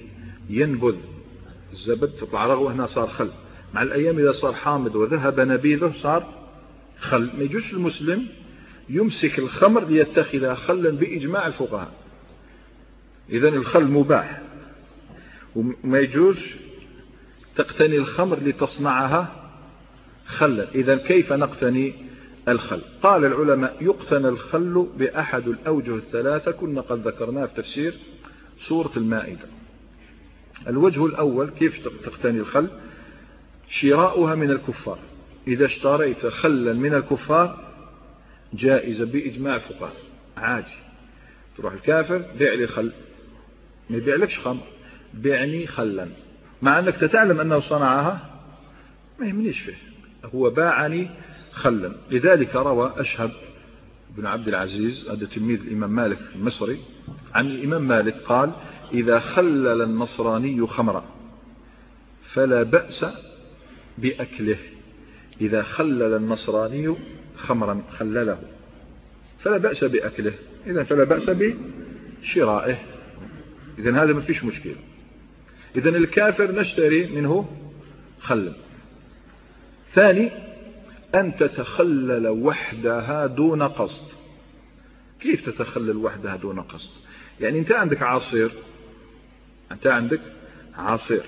ينبذ الزبد تطلع رغوة هنا صار خل، مع الأيام إذا صار حامض وذهب نبيذه صار خل. ما يجوز المسلم يمسك الخمر ليتخذها خلا بإجماع الفقهاء. إذن الخل مباح، وما يجوز تقتني الخمر لتصنعها خلا. إذن كيف نقتني الخل؟ قال العلماء يقتنى الخل بأحد الأوجه الثلاثة كنا قد ذكرناها في تفسير سورة المائدة. الوجه الأول كيف تقتني الخل؟ شراؤها من الكفار. إذا اشتريت خلا من الكفار جائزة بإجماع الفقهاء، عادي تروح الكافر بيع لي خل، ما يبيع لكش خمر، بيعني خلا، مع أنك تتعلم أنه صنعها ما يهمنيش فيه، هو باعني خلا. لذلك روى أشهب بن عبد العزيز هذا تلميذ الإمام مالك المصري عن الإمام مالك قال: إذا خلل النصراني خمرا فلا بأس بأكله. إذا خلل النصراني خمرا خلله فلا بأس بأكله، إذن فلا بأس بشرائه، إذن هذا ما فيش مشكلة. إذن الكافر نشتري منه خلا. ثاني أن تتخلل وحدها دون قصد. كيف تتخلل وحدها دون قصد؟ يعني أنت عندك عصير، أنت عندك عصير،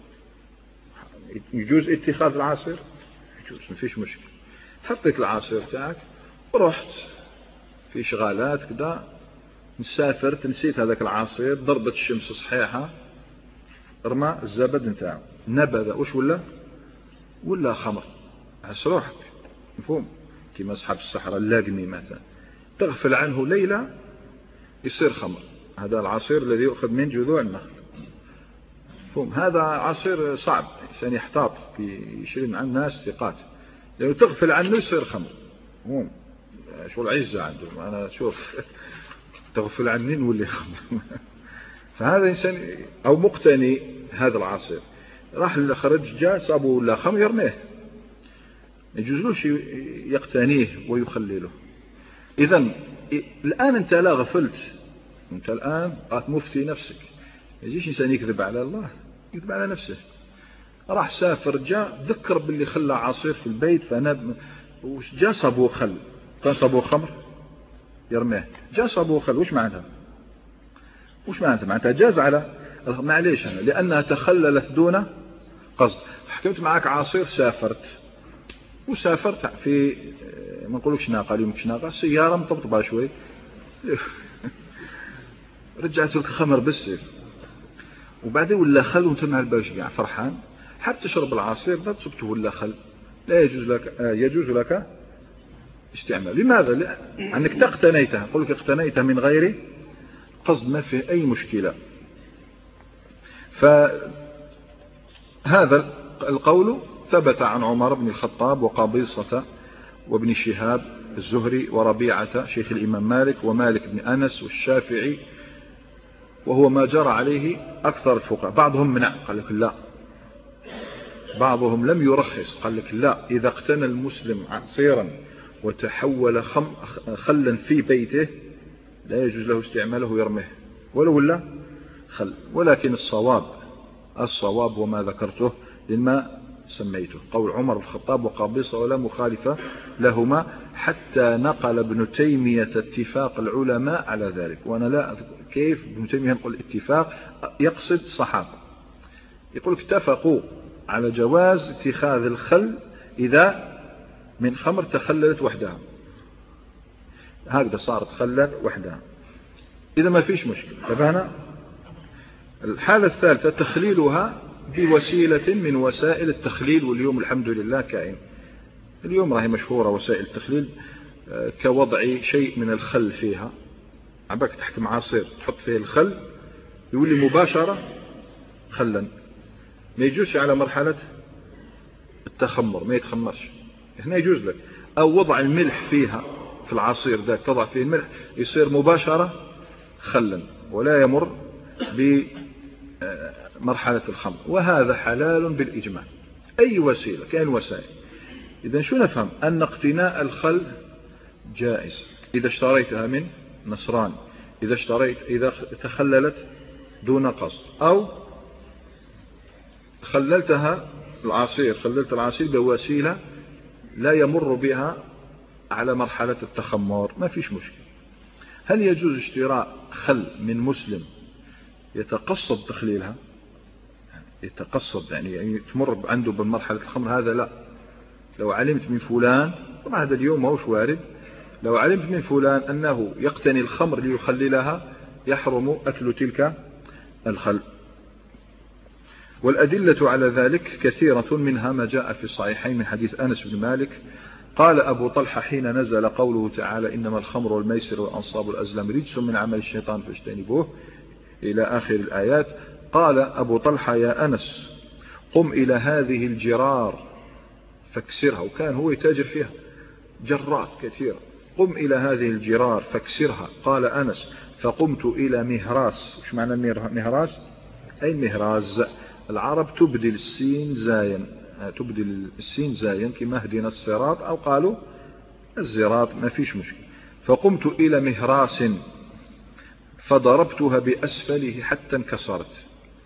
يجوز اتخاذ العصير؟ يجوز، ما فيش مشكلة. حطيت العصير تاعك ورحت في شغالات كده، مسافرت نسيت هذاك العصير، ضربت الشمس صحيحة، رمى الزبد نتاعو نبذ، وش ولا ولا خمر. عس روحك، مفهوم؟ كما أصحاب الصحراء اللاقمي مثلا تغفل عنه ليلة يصير خمر. هذا العصير الذي يؤخذ من جذوع النخل، مفهوم؟ هذا عصير صعب، إنسان يحتاط يشري مع الناس ثقات، لأنه تغفل عنه يصير خمر. مفهوم؟ شو العزة عندهم، أنا شوف تغفل عني نولي خمر. فهذا إنسان أو مقتني هذا العصير راح لخرج جاء صابه ولا خمر يرميه، يجوزلوش يقتنيه ويخلله. إذن الآن أنت لا غفلت، أنت الآن قات مفتي نفسك، يجيش إنسان يكذب على الله، يكذب على نفسه. راح سافر جاء ذكر باللي خلى عصير في البيت فنب، وجاء صابه خل، كان صابه خمر يرميه، جاء صابه خل، وش معناتها؟ وش معناتها؟ معناتها جاز على، معليش أنا لأنها تخللت دون قصد. حكمت معك عصير، سافرت وسافرت في ما نقولكش ناقة، اليوم ناقة، سيارة مطبطبة شوي، رجعت لك خمر بالسيف، وبعدين ولا خل وانت مع الباش قاع فرحان، حتى تشرب العصير لا تصبته ولا خل، لا يجوز لك، يجوز لك استعمال. لماذا؟ لأنك تقتنيتها، أقول لك اقتنيتها من غير قصد، ما في أي مشكلة. فهذا القول ثبت عن عمر بن الخطاب وقابيصة وابن شهاب الزهري وربيعة شيخ الإمام مالك ومالك بن أنس والشافعي، وهو ما جرى عليه أكثر الفقهاء. بعضهم منع، قال لك لا، بعضهم لم يرخص، قال لك لا، إذا اقتنى المسلم عصيرا وتحول خم خلا في بيته لا يجوز له استعماله، يرميه ولو لا خل. ولكن الصواب الصواب وما ذكرته لما سميته قول عمر الخطاب وقابيصة ولا مخالفة لهما، حتى نقل ابن تيمية اتفاق العلماء على ذلك. وأنا لا كيف ابن تيمية يقول اتفاق، يقصد الصحابة، يقول اتفقوا على جواز اتخاذ الخل إذا من خمر تخللت وحدها، هكذا صارت خلا وحدها، إذا ما فيش مشكلة. فهنا الحالة الثالثة تخليلها بوسيلة من وسائل التخليل، واليوم الحمد لله كائن، اليوم راهي مشهورة وسائل التخليل، كوضع شيء من الخل فيها، عباك تحكم عصير تحط فيه الخل يولي مباشرة خلا، ما يجوزش على مرحلة التخمر، ما يتخمرش، هنا يجوز لك. أو وضع الملح فيها في العصير ذاك، تضع فيه الملح يصير مباشرة خلا ولا يمر بمرحلة الخمر، وهذا حلال بالإجماع. أي وسيلة كأن وسائل. إذا شو نفهم؟ أن اقتناء الخل جائز إذا اشتريتها من نصراني، إذا اشتريت إذا تخللت دون قصد، أو خللتها العصير خللت العصير بوسيلة لا يمر بها على مرحلة التخمر، ما فيش مشكلة. هل يجوز اشتراء خل من مسلم يتقصد تخليلها، يتقصد يعني, يعني تمر عنده بمرحلة الخمر؟ هذا لا. لو علمت من فلان، طبعا هذا اليوم ما هوش وارد، لو علمت من فلان أنه يقتني الخمر ليخللها يحرم أكل تلك الخل. والأدلة على ذلك كثيرة، منها ما جاء في الصحيحين من حديث أنس بن مالك قال أبو طلحة حين نزل قوله تعالى إنما الخمر والميسر والأنصاب والأزلام رجس من عمل الشيطان فاجتنبوه إلى آخر الآيات، قال أبو طلحة يا أنس قم إلى هذه الجرار فاكسرها، وكان هو يتاجر فيها جرات كثيرة، قم إلى هذه الجرار فاكسرها. قال أنس فقمت إلى مهراس. وش معنى مهراس؟ أي مهراز. العرب تبدل السين زاين، تبدل السين زاين كما هدينا الصراط أو قالوا الزراط، ما فيش مشكلة. فقمت إلى مهراس فضربتها بأسفله حتى انكسرت.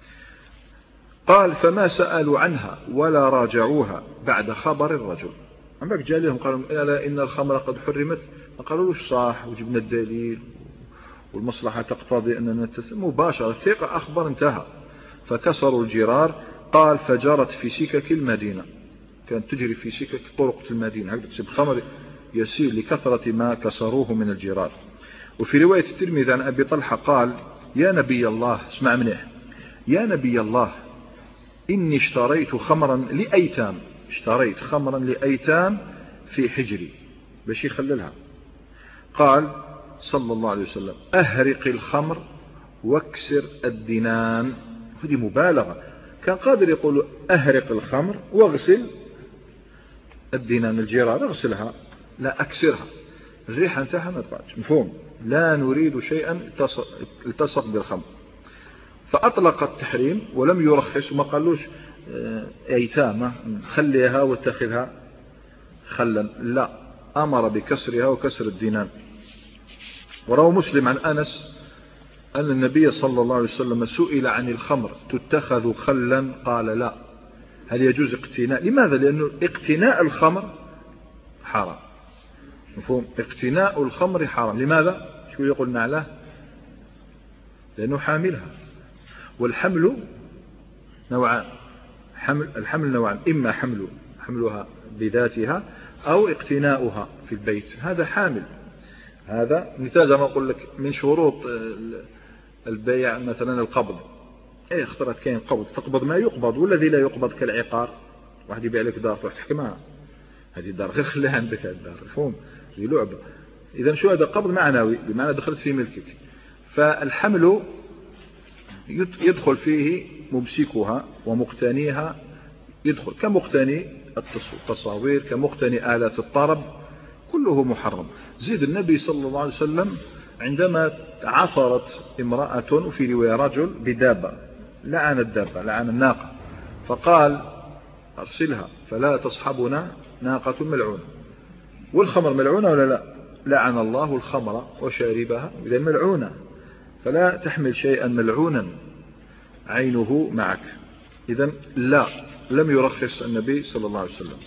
قال فما سألوا عنها ولا راجعوها بعد خبر الرجل. عمك جاء لهم قالوا ألا إن الخمر قد حرمت، فقالوا له صح وجبنا الدليل والمصلحة تقتضي أننا نتسم مباشرة، ثقة أخبر انتهى. فكسروا الجرار. قال فجرت في سكك المدينة، كانت تجري في سكك طرق المدينة، هكذا تسيب خمر يسير لكثرة ما كسروه من الجرار. وفي رواية الترمذي عن أبي طلحة قال يا نبي الله، اسمع منيح، يا نبي الله إني اشتريت خمرا لأيتام، اشتريت خمرا لأيتام في حجري باش يخللها. قال صلى الله عليه وسلم أهرق الخمر واكسر الدنان. هذه مبالغة، كان قادر يقول أهرق الخمر واغسل الدنان الجرار، اغسلها لا أكسرها، الريحة انتهى ما تقعدش. مفهوم؟ لا نريد شيئا التصق بالخمر. فأطلق التحريم ولم يرخص وما قالوش ايتام خليها واتخذها خلا، لا، أمر بكسرها وكسر الدنان. وروى مسلم عن أنس أن النبي صلى الله عليه وسلم سئل عن الخمر تتخذ خلا قال لا. هل يجوز اقتناء؟ لماذا؟ لأنه اقتناء الخمر حرام. مفهوم؟ اقتناء الخمر حرام. لماذا؟ شو يقولنا له؟ لأنه حاملها، والحمل نوعان، حمل الحمل نوعان، إما حمل حملها بذاتها أو اقتناؤها في البيت، هذا حامل. هذا مثال ما أقول لك من شروط البيع مثلا القبض. ايه اخترت كاين قبض، تقبض ما يقبض، والذي لا يقبض كالعقار، واحد يبيع لك دار تروح تحكي معها، هذه الدار غير خليها عندك الدار، مفهوم؟ هي لعبة. إذا شو هذا؟ قبض معنوي بمعنى دخلت في ملكك. فالحمل يدخل فيه ممسكها ومقتنيها، يدخل كمقتني التصاوير، كمقتني آلات الطرب، كله محرم. زيد النبي صلى الله عليه وسلم عندما عثرت امرأة وفي رواية رجل بدابة، لعن الدابة، لعن الناقة، فقال أرسلها فلا تصحبنا ناقة ملعونة. والخمر ملعونة ولا لا؟ لعن الله الخمر وشاربها، إذا ملعونة، فلا تحمل شيئا ملعونا عينه معك. إذا لا، لم يرخص النبي صلى الله عليه وسلم.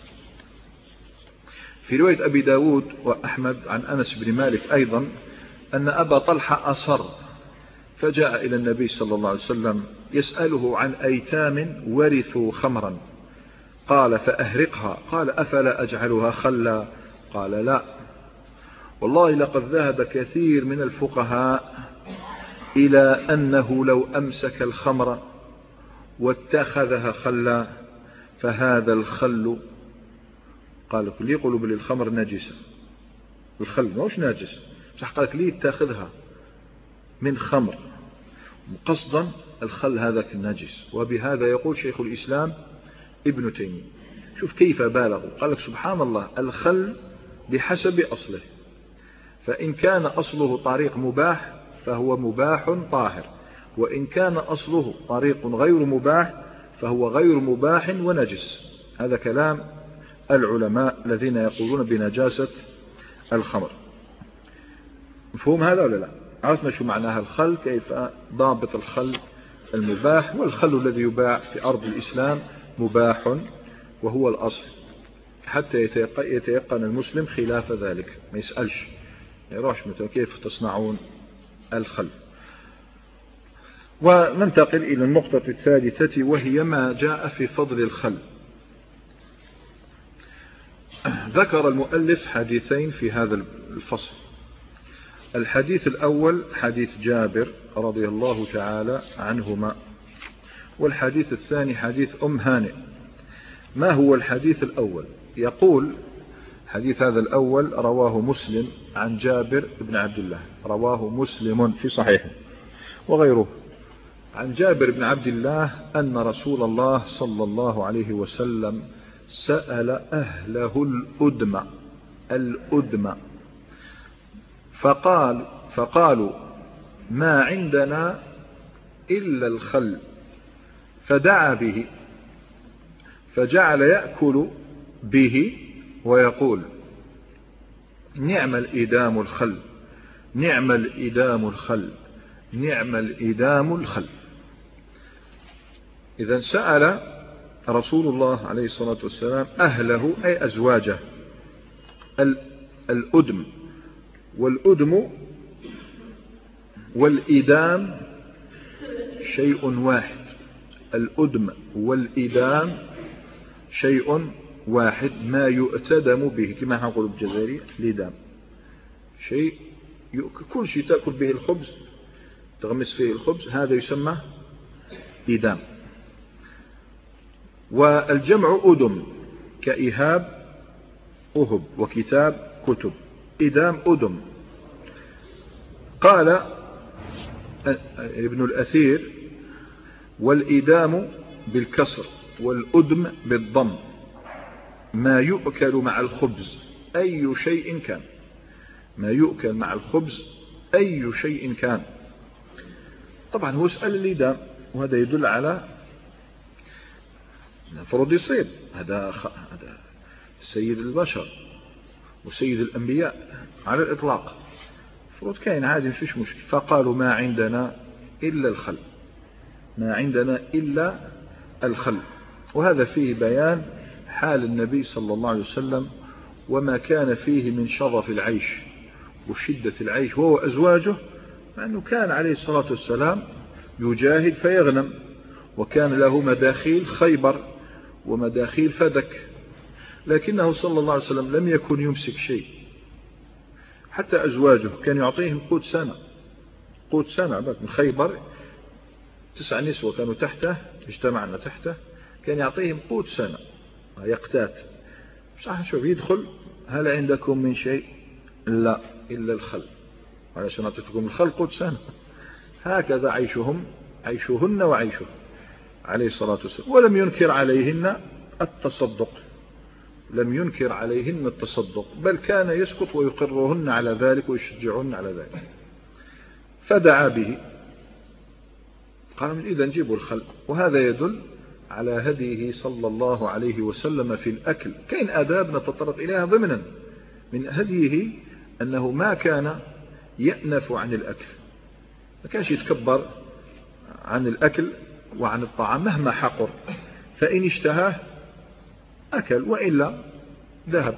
في رواية أبي داود وأحمد عن أنس بن مالك أيضا أن أبا طلحة أصر فجاء إلى النبي صلى الله عليه وسلم يسأله عن أيتام ورثوا خمرا، قال فأهرقها، قال أفلا أجعلها خلا؟ قال لا، والله لقد ذهب كثير من الفقهاء إلى أنه لو أمسك الخمر واتخذها خلا فهذا الخل، قال لي يقولوا بلي الخمر نجسة، الخل ماهوش ناجس، صح قالك لي تاخذها من خمر قصدا الخل هذاك النجس. وبهذا يقول شيخ الإسلام ابن تيمية. شوف كيف بالغوا، قال لك سبحان الله الخل بحسب أصله، فإن كان أصله طريق مباح فهو مباح طاهر، وإن كان أصله طريق غير مباح فهو غير مباح ونجس. هذا كلام العلماء الذين يقولون بنجاسة الخمر. مفهوم هذا ولا لا؟ عرفنا شو معناها الخل، كيف ضابط الخل المباح، والخل الذي يباع في أرض الإسلام مباح وهو الأصل، حتى يتيقن المسلم خلاف ذلك، ما يسألش، ما يروحش مثلا كيف تصنعون الخل. وننتقل إلى النقطة الثالثة، وهي ما جاء في فضل الخل. ذكر المؤلف حديثين في هذا الفصل. الحديث الأول حديث جابر رضي الله تعالى عنهما، والحديث الثاني حديث أم هانئ. ما هو الحديث الأول؟ يقول حديث هذا الأول رواه مسلم عن جابر بن عبد الله، رواه مسلم في صحيحه وغيره، عن جابر بن عبد الله أن رسول الله صلى الله عليه وسلم سأل أهله الأدم الأدم فقال فقالوا ما عندنا إلا الخل، فدعا به فجعل يأكل به ويقول نعم الإدام الخل، نعم الإدام الخل، نعم الإدام الخل. إذا سأل رسول الله عليه الصلاة والسلام أهله أي أزواجه الأدم، والأدم والإدام شيء واحد، الأدم والإدام شيء واحد، ما يؤتدم به كما نقول بالجزائري الإدام، شيء كل شيء تأكل به الخبز تغمس فيه الخبز هذا يسمى إدام. والجمع أدم كإهاب أهب وكتاب كتب، إدام أدم. قال ابن الأثير والإدام بالكسر والأدم بالضم ما يؤكل مع الخبز أي شيء كان، ما يؤكل مع الخبز أي شيء كان. طبعا هو سأل الإدام، وهذا يدل على المفروض يصير، هذا هذا سيد البشر وسيد الأنبياء على الإطلاق، المفروض كاين عادي ما فيش مشكل. فقالوا ما عندنا إلا الخل، ما عندنا إلا الخل. وهذا فيه بيان حال النبي صلى الله عليه وسلم وما كان فيه من شرف العيش وشدة العيش وهو أزواجه، مع أنه كان عليه الصلاة والسلام يجاهد فيغنم، وكان له مداخيل خيبر ومداخيل فدك، لكنه صلى الله عليه وسلم لم يكن يمسك شيء، حتى أزواجه كان يعطيهم قوت سنة، قوت سنة من خيبر، تسع نسوة كانوا تحته اجتمعنا تحته، كان يعطيهم قوت سنة يقتات. صح شوف يدخل هل عندكم من شيء؟ لا إلا الخل، علشان أعطيتكم الخل قوت سنة. هكذا عيشهم عيشهن وعيشه عليه الصلاة والسلام. ولم ينكر عليهن التصدق، لم ينكر عليهن التصدق، بل كان يسكت ويقرهن على ذلك ويشجعهن على ذلك. فدعا به، قال من إذا نجيبوا الخل. وهذا يدل على هديه صلى الله عليه وسلم في الأكل. كاين آداب نتطرق إليها ضمنا من هديه أنه ما كان يأنف عن الأكل، ما كانش يتكبر عن الأكل وعن الطعام مهما حقر، فإن اشتهاه أكل وإلا ذهب.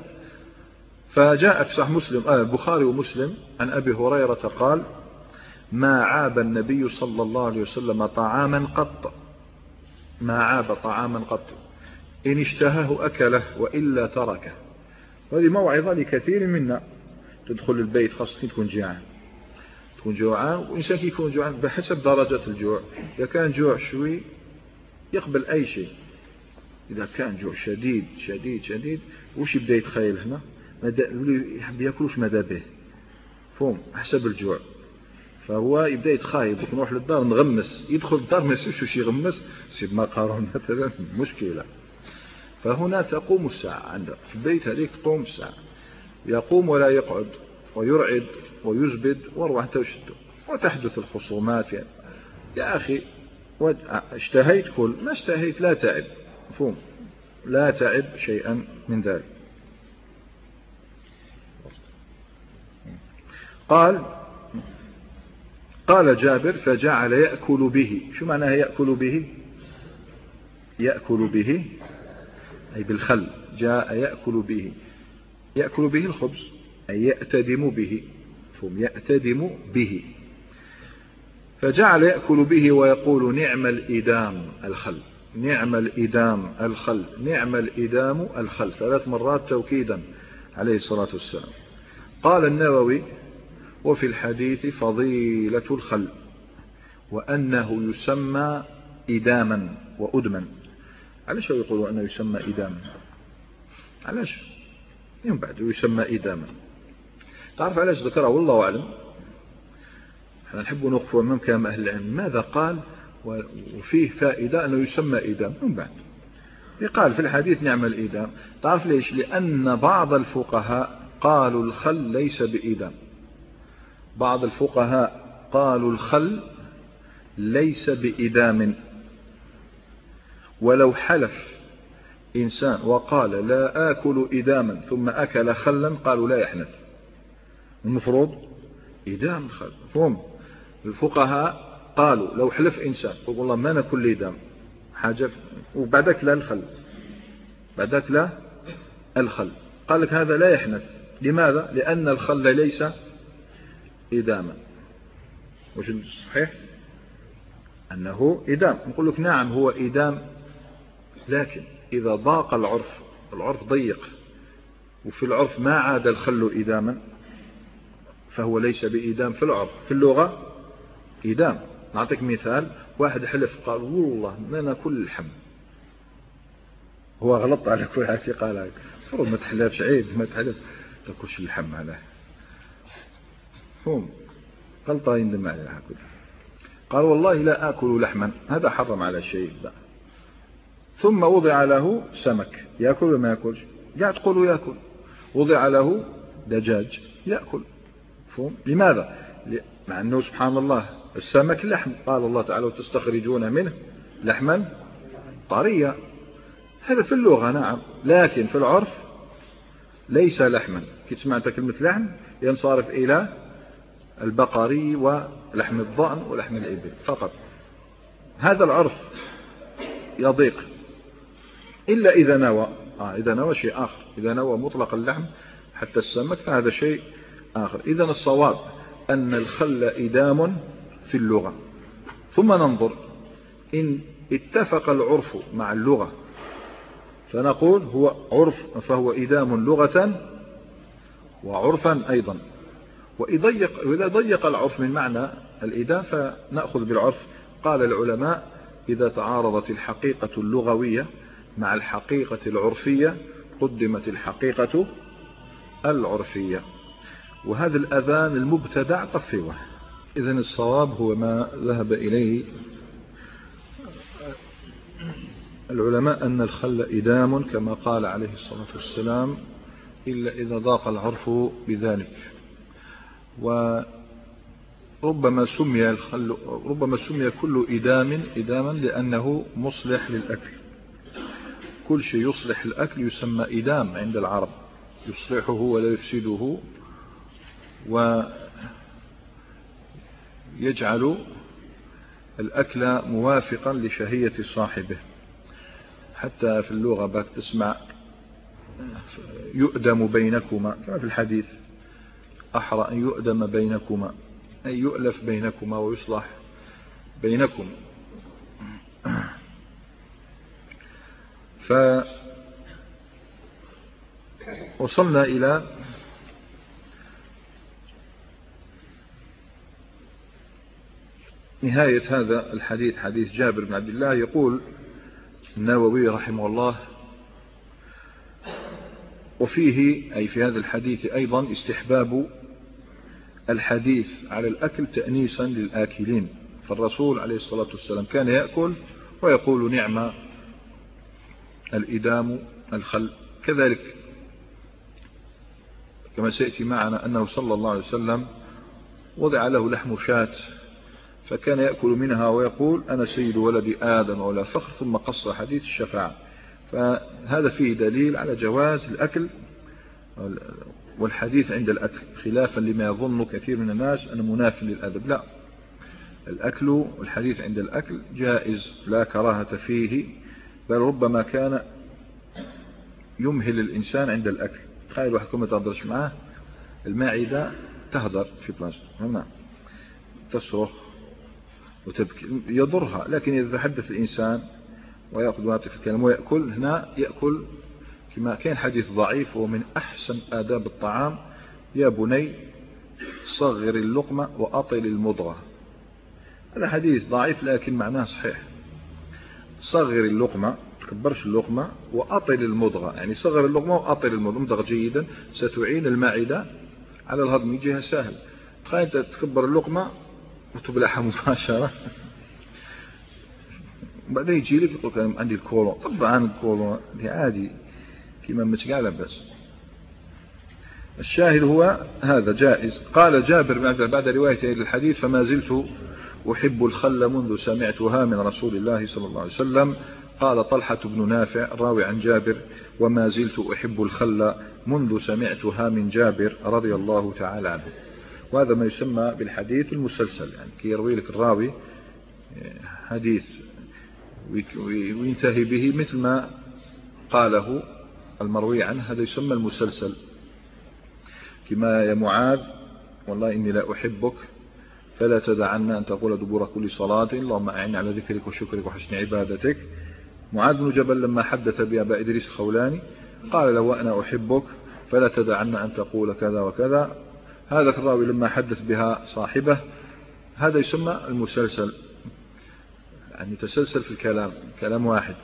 فجاء في صحيح مسلم آه البخاري ومسلم عن أبي هريرة قال ما عاب النبي صلى الله عليه وسلم طعاما قط، ما عاب طعاما قط، إن اشتهاه أكله وإلا تركه. وهذه موعظة لكثير منا، تدخل البيت خاصة تكون جيعان، تكون جوعان، وإنسان كي يكون جوعان بحسب درجة الجوع، إذا كان جوع شوي يقبل أي شيء، إذا كان جوع شديد شديد شديد وش يبدأ يتخيل هنا اللي يحب يأكلوش ماذا به فهم حسب الجوع، فهو يبدأ يتخايب نروح للدار نغمس، يدخل الدار ما يسيبش وش يغمس، يسيب مقارون مثلا مشكلة. فهنا تقوم الساعة عنده في البيت، هذيك تقوم الساعة، يقوم ولا يقعد ويرعد ويزبد وروح تشده، وتحدث الخصومات. يعني يا أخي اشتهيت كل، ما اشتهيت لا تعب، مفهوم، لا تعب شيئا من ذلك. قال قال جابر فجعل يأكل به. شو معناه يأكل به؟ يأكل به أي بالخل. جاء يأكل به، يأكل به الخبز أي يأتدم به، فهم يأتدم به. فجعل يأكل به ويقول نعم الإدام الخل، نعم الإدام الخل، نعم الإدام الخل، ثلاث مرات توكيدا عليه الصلاة والسلام. قال النووي وفي الحديث فضيلة الخل وأنه يسمى إداما وأدما. علاش يقولوا أنه يسمى إداما؟ علاش يوم بعد يسمى إداما؟ تعرف علاش ذكرها؟ والله أعلم. احنا نحب نوقف أمام كلام أهل العلم ماذا قال، وفيه فائدة أنه يسمى إدام. من بعد يقال في الحديث نعم الإدام. تعرف ليش؟ لأن بعض الفقهاء قالوا الخل ليس بإدام. بعض الفقهاء قالوا الخل ليس بإدام، ولو حلف إنسان وقال لا آكل إداما ثم أكل خلا قالوا لا يحنث، المفروض إدام الخل. فهم الفقهاء قالوا لو حلف إنسان قل والله ما ناكل إدام حاجة وبعدك لا الخل، بعدك لا الخل، قال لك هذا لا يحنث. لماذا؟ لأن الخل ليس إداما. وش الصحيح؟ أنه إدام. نقول لك نعم هو إدام، لكن إذا ضاق العرف، العرف ضيق وفي العرف ما عاد الخل إداما فهو ليس بإدام في العرف. في اللغة إدام. نعطيك مثال، واحد حلف قال والله ما ناكل اللحم، هو غلط على كل حاجة قال هيك، فرض ما تحلفش عيب، ما تحلف تاكلش اللحم عليه، فهم غلطة يندم عليها. قال والله لا آكل لحما، هذا حرم على شيء بقى. ثم وضع له سمك يأكل وما يأكلش؟ قاعد تقولوا يأكل. وضع له دجاج يأكل، فهم؟ لماذا؟ مع أنه سبحان الله السمك لحم، قال الله تعالى وتستخرجون منه لحما طريا. هذا في اللغة نعم، لكن في العرف ليس لحما. كي تسمعت كلمة لحم ينصرف إلى البقري ولحم الضأن ولحم الإبل فقط. هذا العرف يضيق إلا إذا نوى. آه إذا نوى شيء آخر، إذا نوى مطلق اللحم حتى السمك فهذا شيء آخر. إذن الصواب أن الخل إدام في اللغة. ثم ننظر إن اتفق العرف مع اللغة فنقول هو عرف فهو إدام لغة وعرفا أيضا. وإذا ضيق العرف من معنى الإدام فنأخذ بالعرف. قال العلماء إذا تعارضت الحقيقة اللغوية مع الحقيقة العرفية قدمت الحقيقة العرفية. وهذا الأذان المبتدع طفوه. إذن الصواب هو ما ذهب إليه العلماء أن الخل إدام كما قال عليه الصلاة والسلام إلا إذا ضاق العرف بذلك. وربما سمي الخل ربما سمي كل إدام إداما لأنه مصلح للأكل. كل شيء يصلح الأكل يسمى إدام عند العرب، يصلحه ولا يفسده ويجعل الأكل موافقا لشهية صاحبه. حتى في اللغة باك تسمع يؤدم بينكما كما في الحديث، أحرى أن يؤدم بينكما أي يؤلف بينكما ويصلح بينكم. فوصلنا إلى نهاية هذا الحديث، حديث جابر بن عبد الله. يقول النووي رحمه الله وفيه أي في هذا الحديث أيضا استحباب الحديث على الأكل تأنيسا للآكلين. فالرسول عليه الصلاة والسلام كان يأكل ويقول نعم الإدام الخل. كذلك كما سيأتي معنا أنه صلى الله عليه وسلم وضع له لحم شاة فكان يأكل منها ويقول أنا سيد ولد آدم ولا فخر، ثم قص حديث الشفاعة. فهذا فيه دليل على جواز الأكل والحديث عند الأكل، خلافا لما يظن كثير من الناس أنه مناف للأدب. لا، الأكل والحديث عند الأكل جائز لا كراهة فيه، بل ربما كان يمهل الإنسان عند الأكل. تخيل واحد ما تهدرش معاه المعدة تهدر في بلاصة هنا تصرخ وتبكي يضرها، لكن إذا تحدث الإنسان ويأخذ ويعطي في الكلام ويأكل، هنا يأكل كما كان حديث ضعيف ومن أحسن آداب الطعام: يا بني صغر اللقمة وأطل المضغة. هذا حديث ضعيف لكن معناه صحيح. صغر اللقمة، تكبرش اللقمة، وأطل المضغة، يعني صغر اللقمة وأطل المضغة جيدا، ستعين المعدة على الهضم، يجيها سهل. تخيل تكبر اللقمة وتبلعها مباشرة بعدين يجي لك يقول لك عندي الكولون. طبعا الكولون عادي كما متقال بس. الشاهد هو هذا جائز. قال جابر بعد روايته للحديث: فما زلت أحب الخل منذ سمعتها من رسول الله صلى الله عليه وسلم. قال طلحة بن نافع راوي عن جابر: وما زلت أحب الخل منذ سمعتها من جابر رضي الله تعالى عنه. وهذا ما يسمى بالحديث المسلسل، يعني كي يروي لك الراوي حديث وينتهي به مثل ما قاله المروي عنه، هذا يسمى المسلسل. كما يا معاذ والله إني لا أحبك فلا تدعنا أن تقول دبور كل صلاة اللهم أعني على ذكرك وشكرك وحسن عبادتك. معاذ بن جبل لما حدث بأبا إدريس الخولاني قال له: وأنا أحبك فلا تدعنا أن تقول كذا وكذا. هذا الراوي لما حدث بها صاحبه، هذا يسمى المسلسل، يعني تسلسل في الكلام، كلام واحد.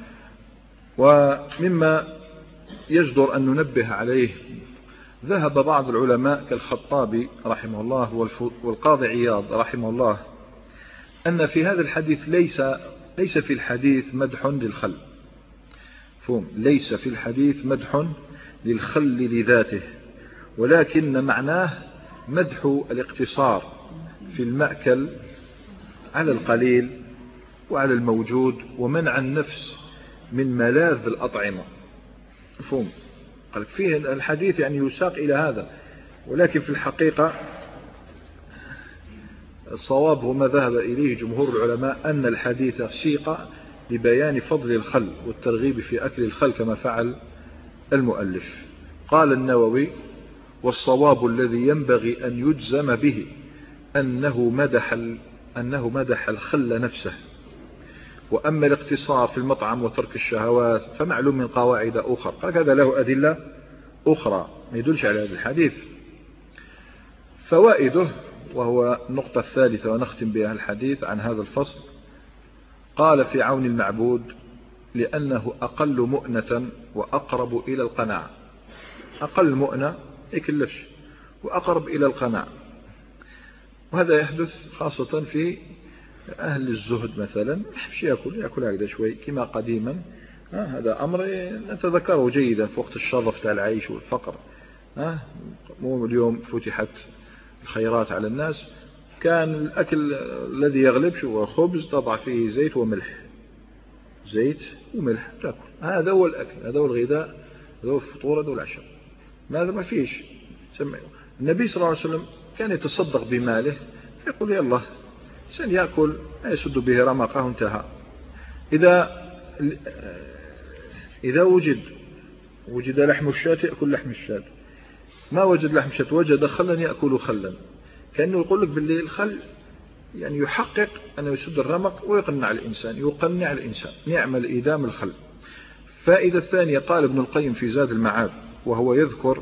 ومما يجدر أن ننبه عليه، ذهب بعض العلماء كالخطابي رحمه الله والقاضي عياض رحمه الله أن في هذا الحديث ليس ليس في الحديث مدح للخل. فهم ليس في الحديث مدح للخل لذاته، ولكن معناه مدح الاقتصار في المأكل على القليل وعلى الموجود، ومنع النفس من ملاذ الأطعمة. فهم قال فيه الحديث يعني يساق إلى هذا، ولكن في الحقيقة الصواب وما ذهب إليه جمهور العلماء أن الحديث سيق لبيان فضل الخل والترغيب في أكل الخل كما فعل المؤلف. قال النووي: والصواب الذي ينبغي أن يجزم به أنه مدح, أنه مدح الخل نفسه، وأما الاقتصار في المطعم وترك الشهوات فمعلوم من قواعد أخرى. قال هذا له أدلة أخرى ما يدلش على هذا الحديث. فوائده، وهو النقطة الثالثة ونختم بها الحديث عن هذا الفصل. قال في عون المعبود: لأنه أقل مؤنة وأقرب إلى القناعة. أقل مؤنة يكلفش وأقرب إلى القناعة، وهذا يحدث خاصة في أهل الزهد مثلا، مش يأكل يأكل هكذا شوي كما قديما. هذا أمر نتذكره جيدا في وقت الشظف تاع العيش والفقر. مو اليوم فتحت الخيرات على الناس، كان الأكل الذي يغلب شو خبز تضع فيه زيت وملح، زيت وملح تأكل. هذا هو الأكل، هذا هو الغذاء، هذا هو الفطور، هذا هو العشاء. ماذا ما فيش. النبي صلى الله عليه وسلم كان يتصدق بماله، يقول يلا سن يأكل يسد به رمقه انتهى. إذا إذا وجد وجد لحم الشاة يأكل لحم الشاة، ما وجد لحم الشاة وجد خلا يأكل خلا. كأنه يقول لك بالليل الخل يعني يحقق أنه يسد الرمق ويقنع الإنسان، يقنع الإنسان، يعمل إيدام الخل. فائدة الثانية، قال ابن القيم في زاد المعاد وهو يذكر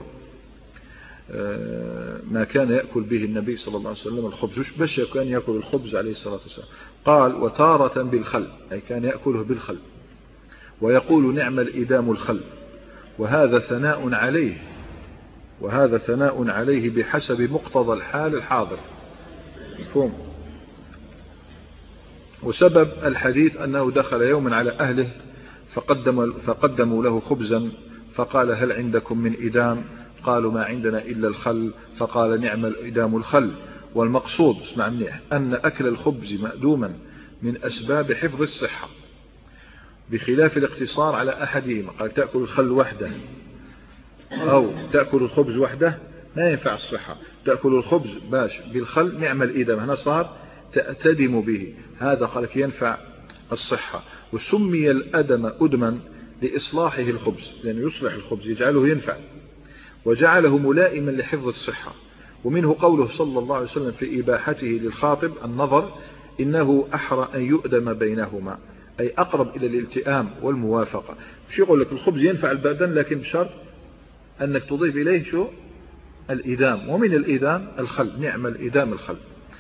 ما كان يأكل به النبي صلى الله عليه وسلم الخبز، وش باش كان يأكل الخبز عليه الصلاة والسلام؟ قال: وتارة بالخل، أي كان يأكله بالخل، ويقول: نعم الإدام الخل، وهذا ثناء عليه، وهذا ثناء عليه بحسب مقتضى الحال الحاضر. مفهوم؟ وسبب الحديث أنه دخل يوما على أهله فقدم فقدموا له خبزا، فقال: هل عندكم من إدام؟ قالوا: ما عندنا إلا الخل. فقال: نعم الإدام الخل. والمقصود اسمع منيح أن أكل الخبز مأدوما من أسباب حفظ الصحة، بخلاف الاقتصار على أحدهما. قال: تأكل الخل وحده أو تأكل الخبز وحده ما ينفع الصحة، تأكل الخبز باش بالخل نعم الإدام. هنا صار تأتدم به، هذا قالك ينفع الصحة. وسمي الأدم أدما لإصلاحه الخبز، لأنه يصلح الخبز يجعله ينفع، وجعله ملائما لحفظ الصحة. ومنه قوله صلى الله عليه وسلم في إباحته للخاطب النظر إنه أحرى أن يؤدم بينهما، أي أقرب إلى الالتئام والموافقة. مش يقول لك الخبز ينفع البدن لكن بشرط أنك تضيف إليه شو؟ الإدام. ومن الإدام الخل، نعم الإدام الخل.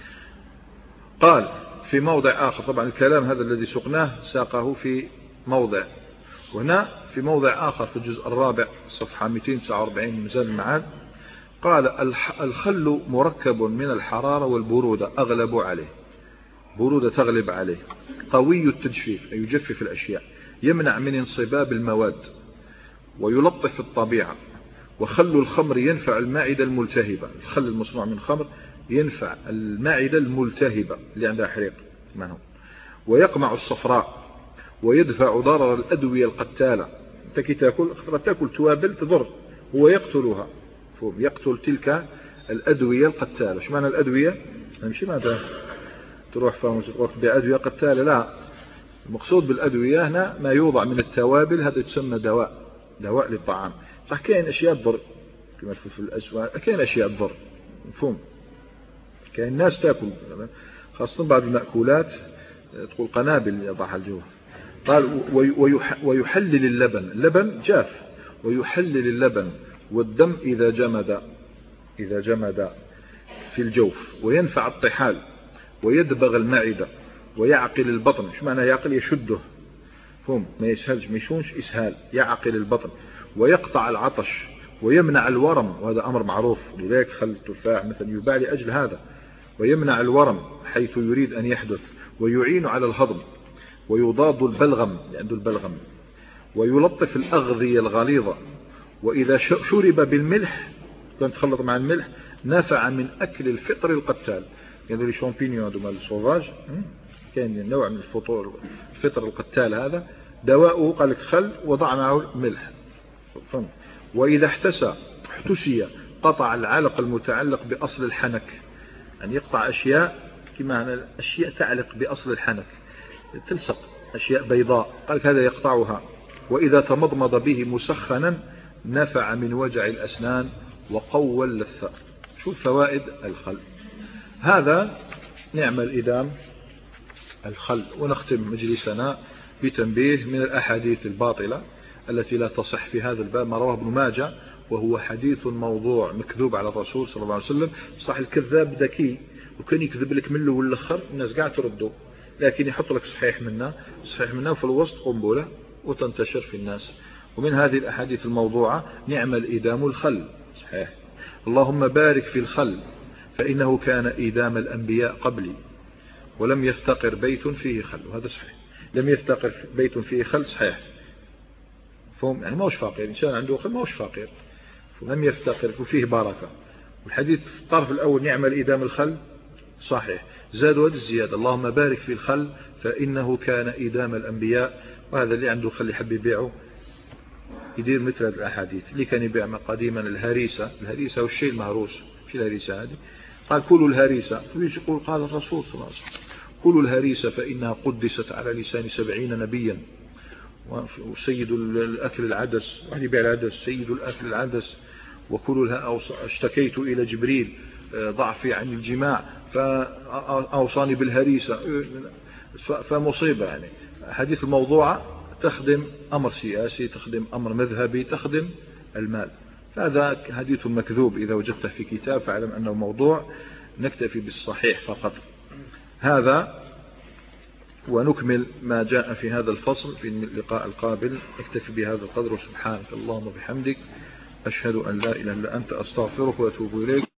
قال في موضع آخر، طبعا الكلام هذا الذي سقناه ساقه في موضع، وهنا في موضع آخر في الجزء الرابع صفحة مئتين وتسعة وأربعين من ميزان المعاد، قال الخل مركب من الحرارة والبرودة أغلب عليه، برودة تغلب عليه، قوي التجفيف أي يجفف الأشياء، يمنع من انصباب المواد ويلطف الطبيعة. وخل الخمر ينفع المعدة الملتهبة، الخل المصنوع من خمر ينفع المعدة الملتهبة اللي عندها حريق منه. ويقمع الصفراء ويدفع ضرر الأدوية القتالة. انت كي تاكل تاكل توابل تضر، هو يقتلها، يقتل تلك الأدوية القتالة. شو معنى الأدوية؟ مش معنى تروح فهم تروح بأدوية قتالة، لا، المقصود بالأدوية هنا ما يوضع من التوابل، هذا يسمى دواء، دواء للطعام. صح كاين أشياء تضر كما في الأسواق، كاين أشياء تضر مفهوم، كاين الناس تاكل خاصة بعض المأكولات تقول قنابل يضعها الجو. قال ويحلل اللبن، اللبن جاف، ويحلل اللبن والدم إذا جمد، إذا جمد في الجوف، وينفع الطحال، ويدبغ المعدة، ويعقل البطن. شو معنى يعقل؟ يشده فهم، ما يسهلش ما يشونش إسهال، يعقل البطن، ويقطع العطش، ويمنع الورم، وهذا أمر معروف، لذلك خل التفاح مثلا يباع لأجل هذا، ويمنع الورم حيث يريد أن يحدث، ويعين على الهضم، ويضاد البلغم لأنه البلغم، ويلطف الأغذية الغليظة. وإذا شرب بالملح كان تخلط مع الملح نفع من أكل الفطر القتال، يعني لي شامبينيون دوما السوفاج كان نوع من الفطور الفطر القتال، هذا دواؤه قال لك خل وضع معه ملح. وإذا احتسى احتسي قطع العلق المتعلق بأصل الحنك، يعني يقطع أشياء كما أشياء تعلق بأصل الحنك، تلصق أشياء بيضاء، قال لك هذا يقطعها. وإذا تمضمض به مسخنا نفع من وجع الأسنان وقوى اللثة. شو الفوائد الخل؟ هذا نعم الإدام الخل. ونختم مجلسنا بتنبيه من الأحاديث الباطلة التي لا تصح في هذا الباب، ما رواه ابن ماجه وهو حديث موضوع مكذوب على الرسول صلى الله عليه وسلم. صح الكذاب ذكي وكان يكذب لك من الاول للاخر، الناس قاعد تردوا، لكن يحط لك صحيح منه صحيح منه في الوسط قنبله وتنتشر في الناس. ومن هذه الأحاديث الموضوعة نعم الإدام الخل، صحيح. اللهم بارك في الخل فإنه كان إدام الأنبياء قبلي ولم يفتقر بيت فيه خل، وهذا صحيح، لم يفتقر بيت فيه خل، صحيح فهم، يعني ما هوش فقير، إنسان عنده خل ما هوش فقير، لم يفتقر وفيه بركة. والحديث في الطرف الأول نعم الإدام الخل صحيح، زاد ود الزيادة اللهم بارك في الخل فإنه كان إدام الأنبياء. وهذا اللي عنده خل يحب يبيعه يدير مثل هذه الأحاديث. اللي كان يبيع قديما الهريسة، الهريسة والشيء المهروس، في الهريسة هذه قال كلوا الهريسة، يقول قال الرسول صلى الله عليه وسلم كلوا الهريسة فإنها قدست على لسان سبعين نبيا. وسيد الأكل العدس، واحد يبيع العدس، سيد الأكل العدس. وكلوا اشتكيت إلى جبريل ضعفي عن الجماع فأوصاني بالهريسة، فمصيبة. يعني حديث الموضوعة تخدم أمر سياسي، تخدم أمر مذهبي، تخدم المال. هذا حديث مكذوب، إذا وجدته في كتاب فاعلم أنه موضوع، نكتفي بالصحيح فقط. هذا ونكمل ما جاء في هذا الفصل في اللقاء القابل. نكتفي بهذا القدر، وسبحانك اللهم وبحمدك أشهد أن لا إله إلا أنت أستغفرك وأتوب إليك.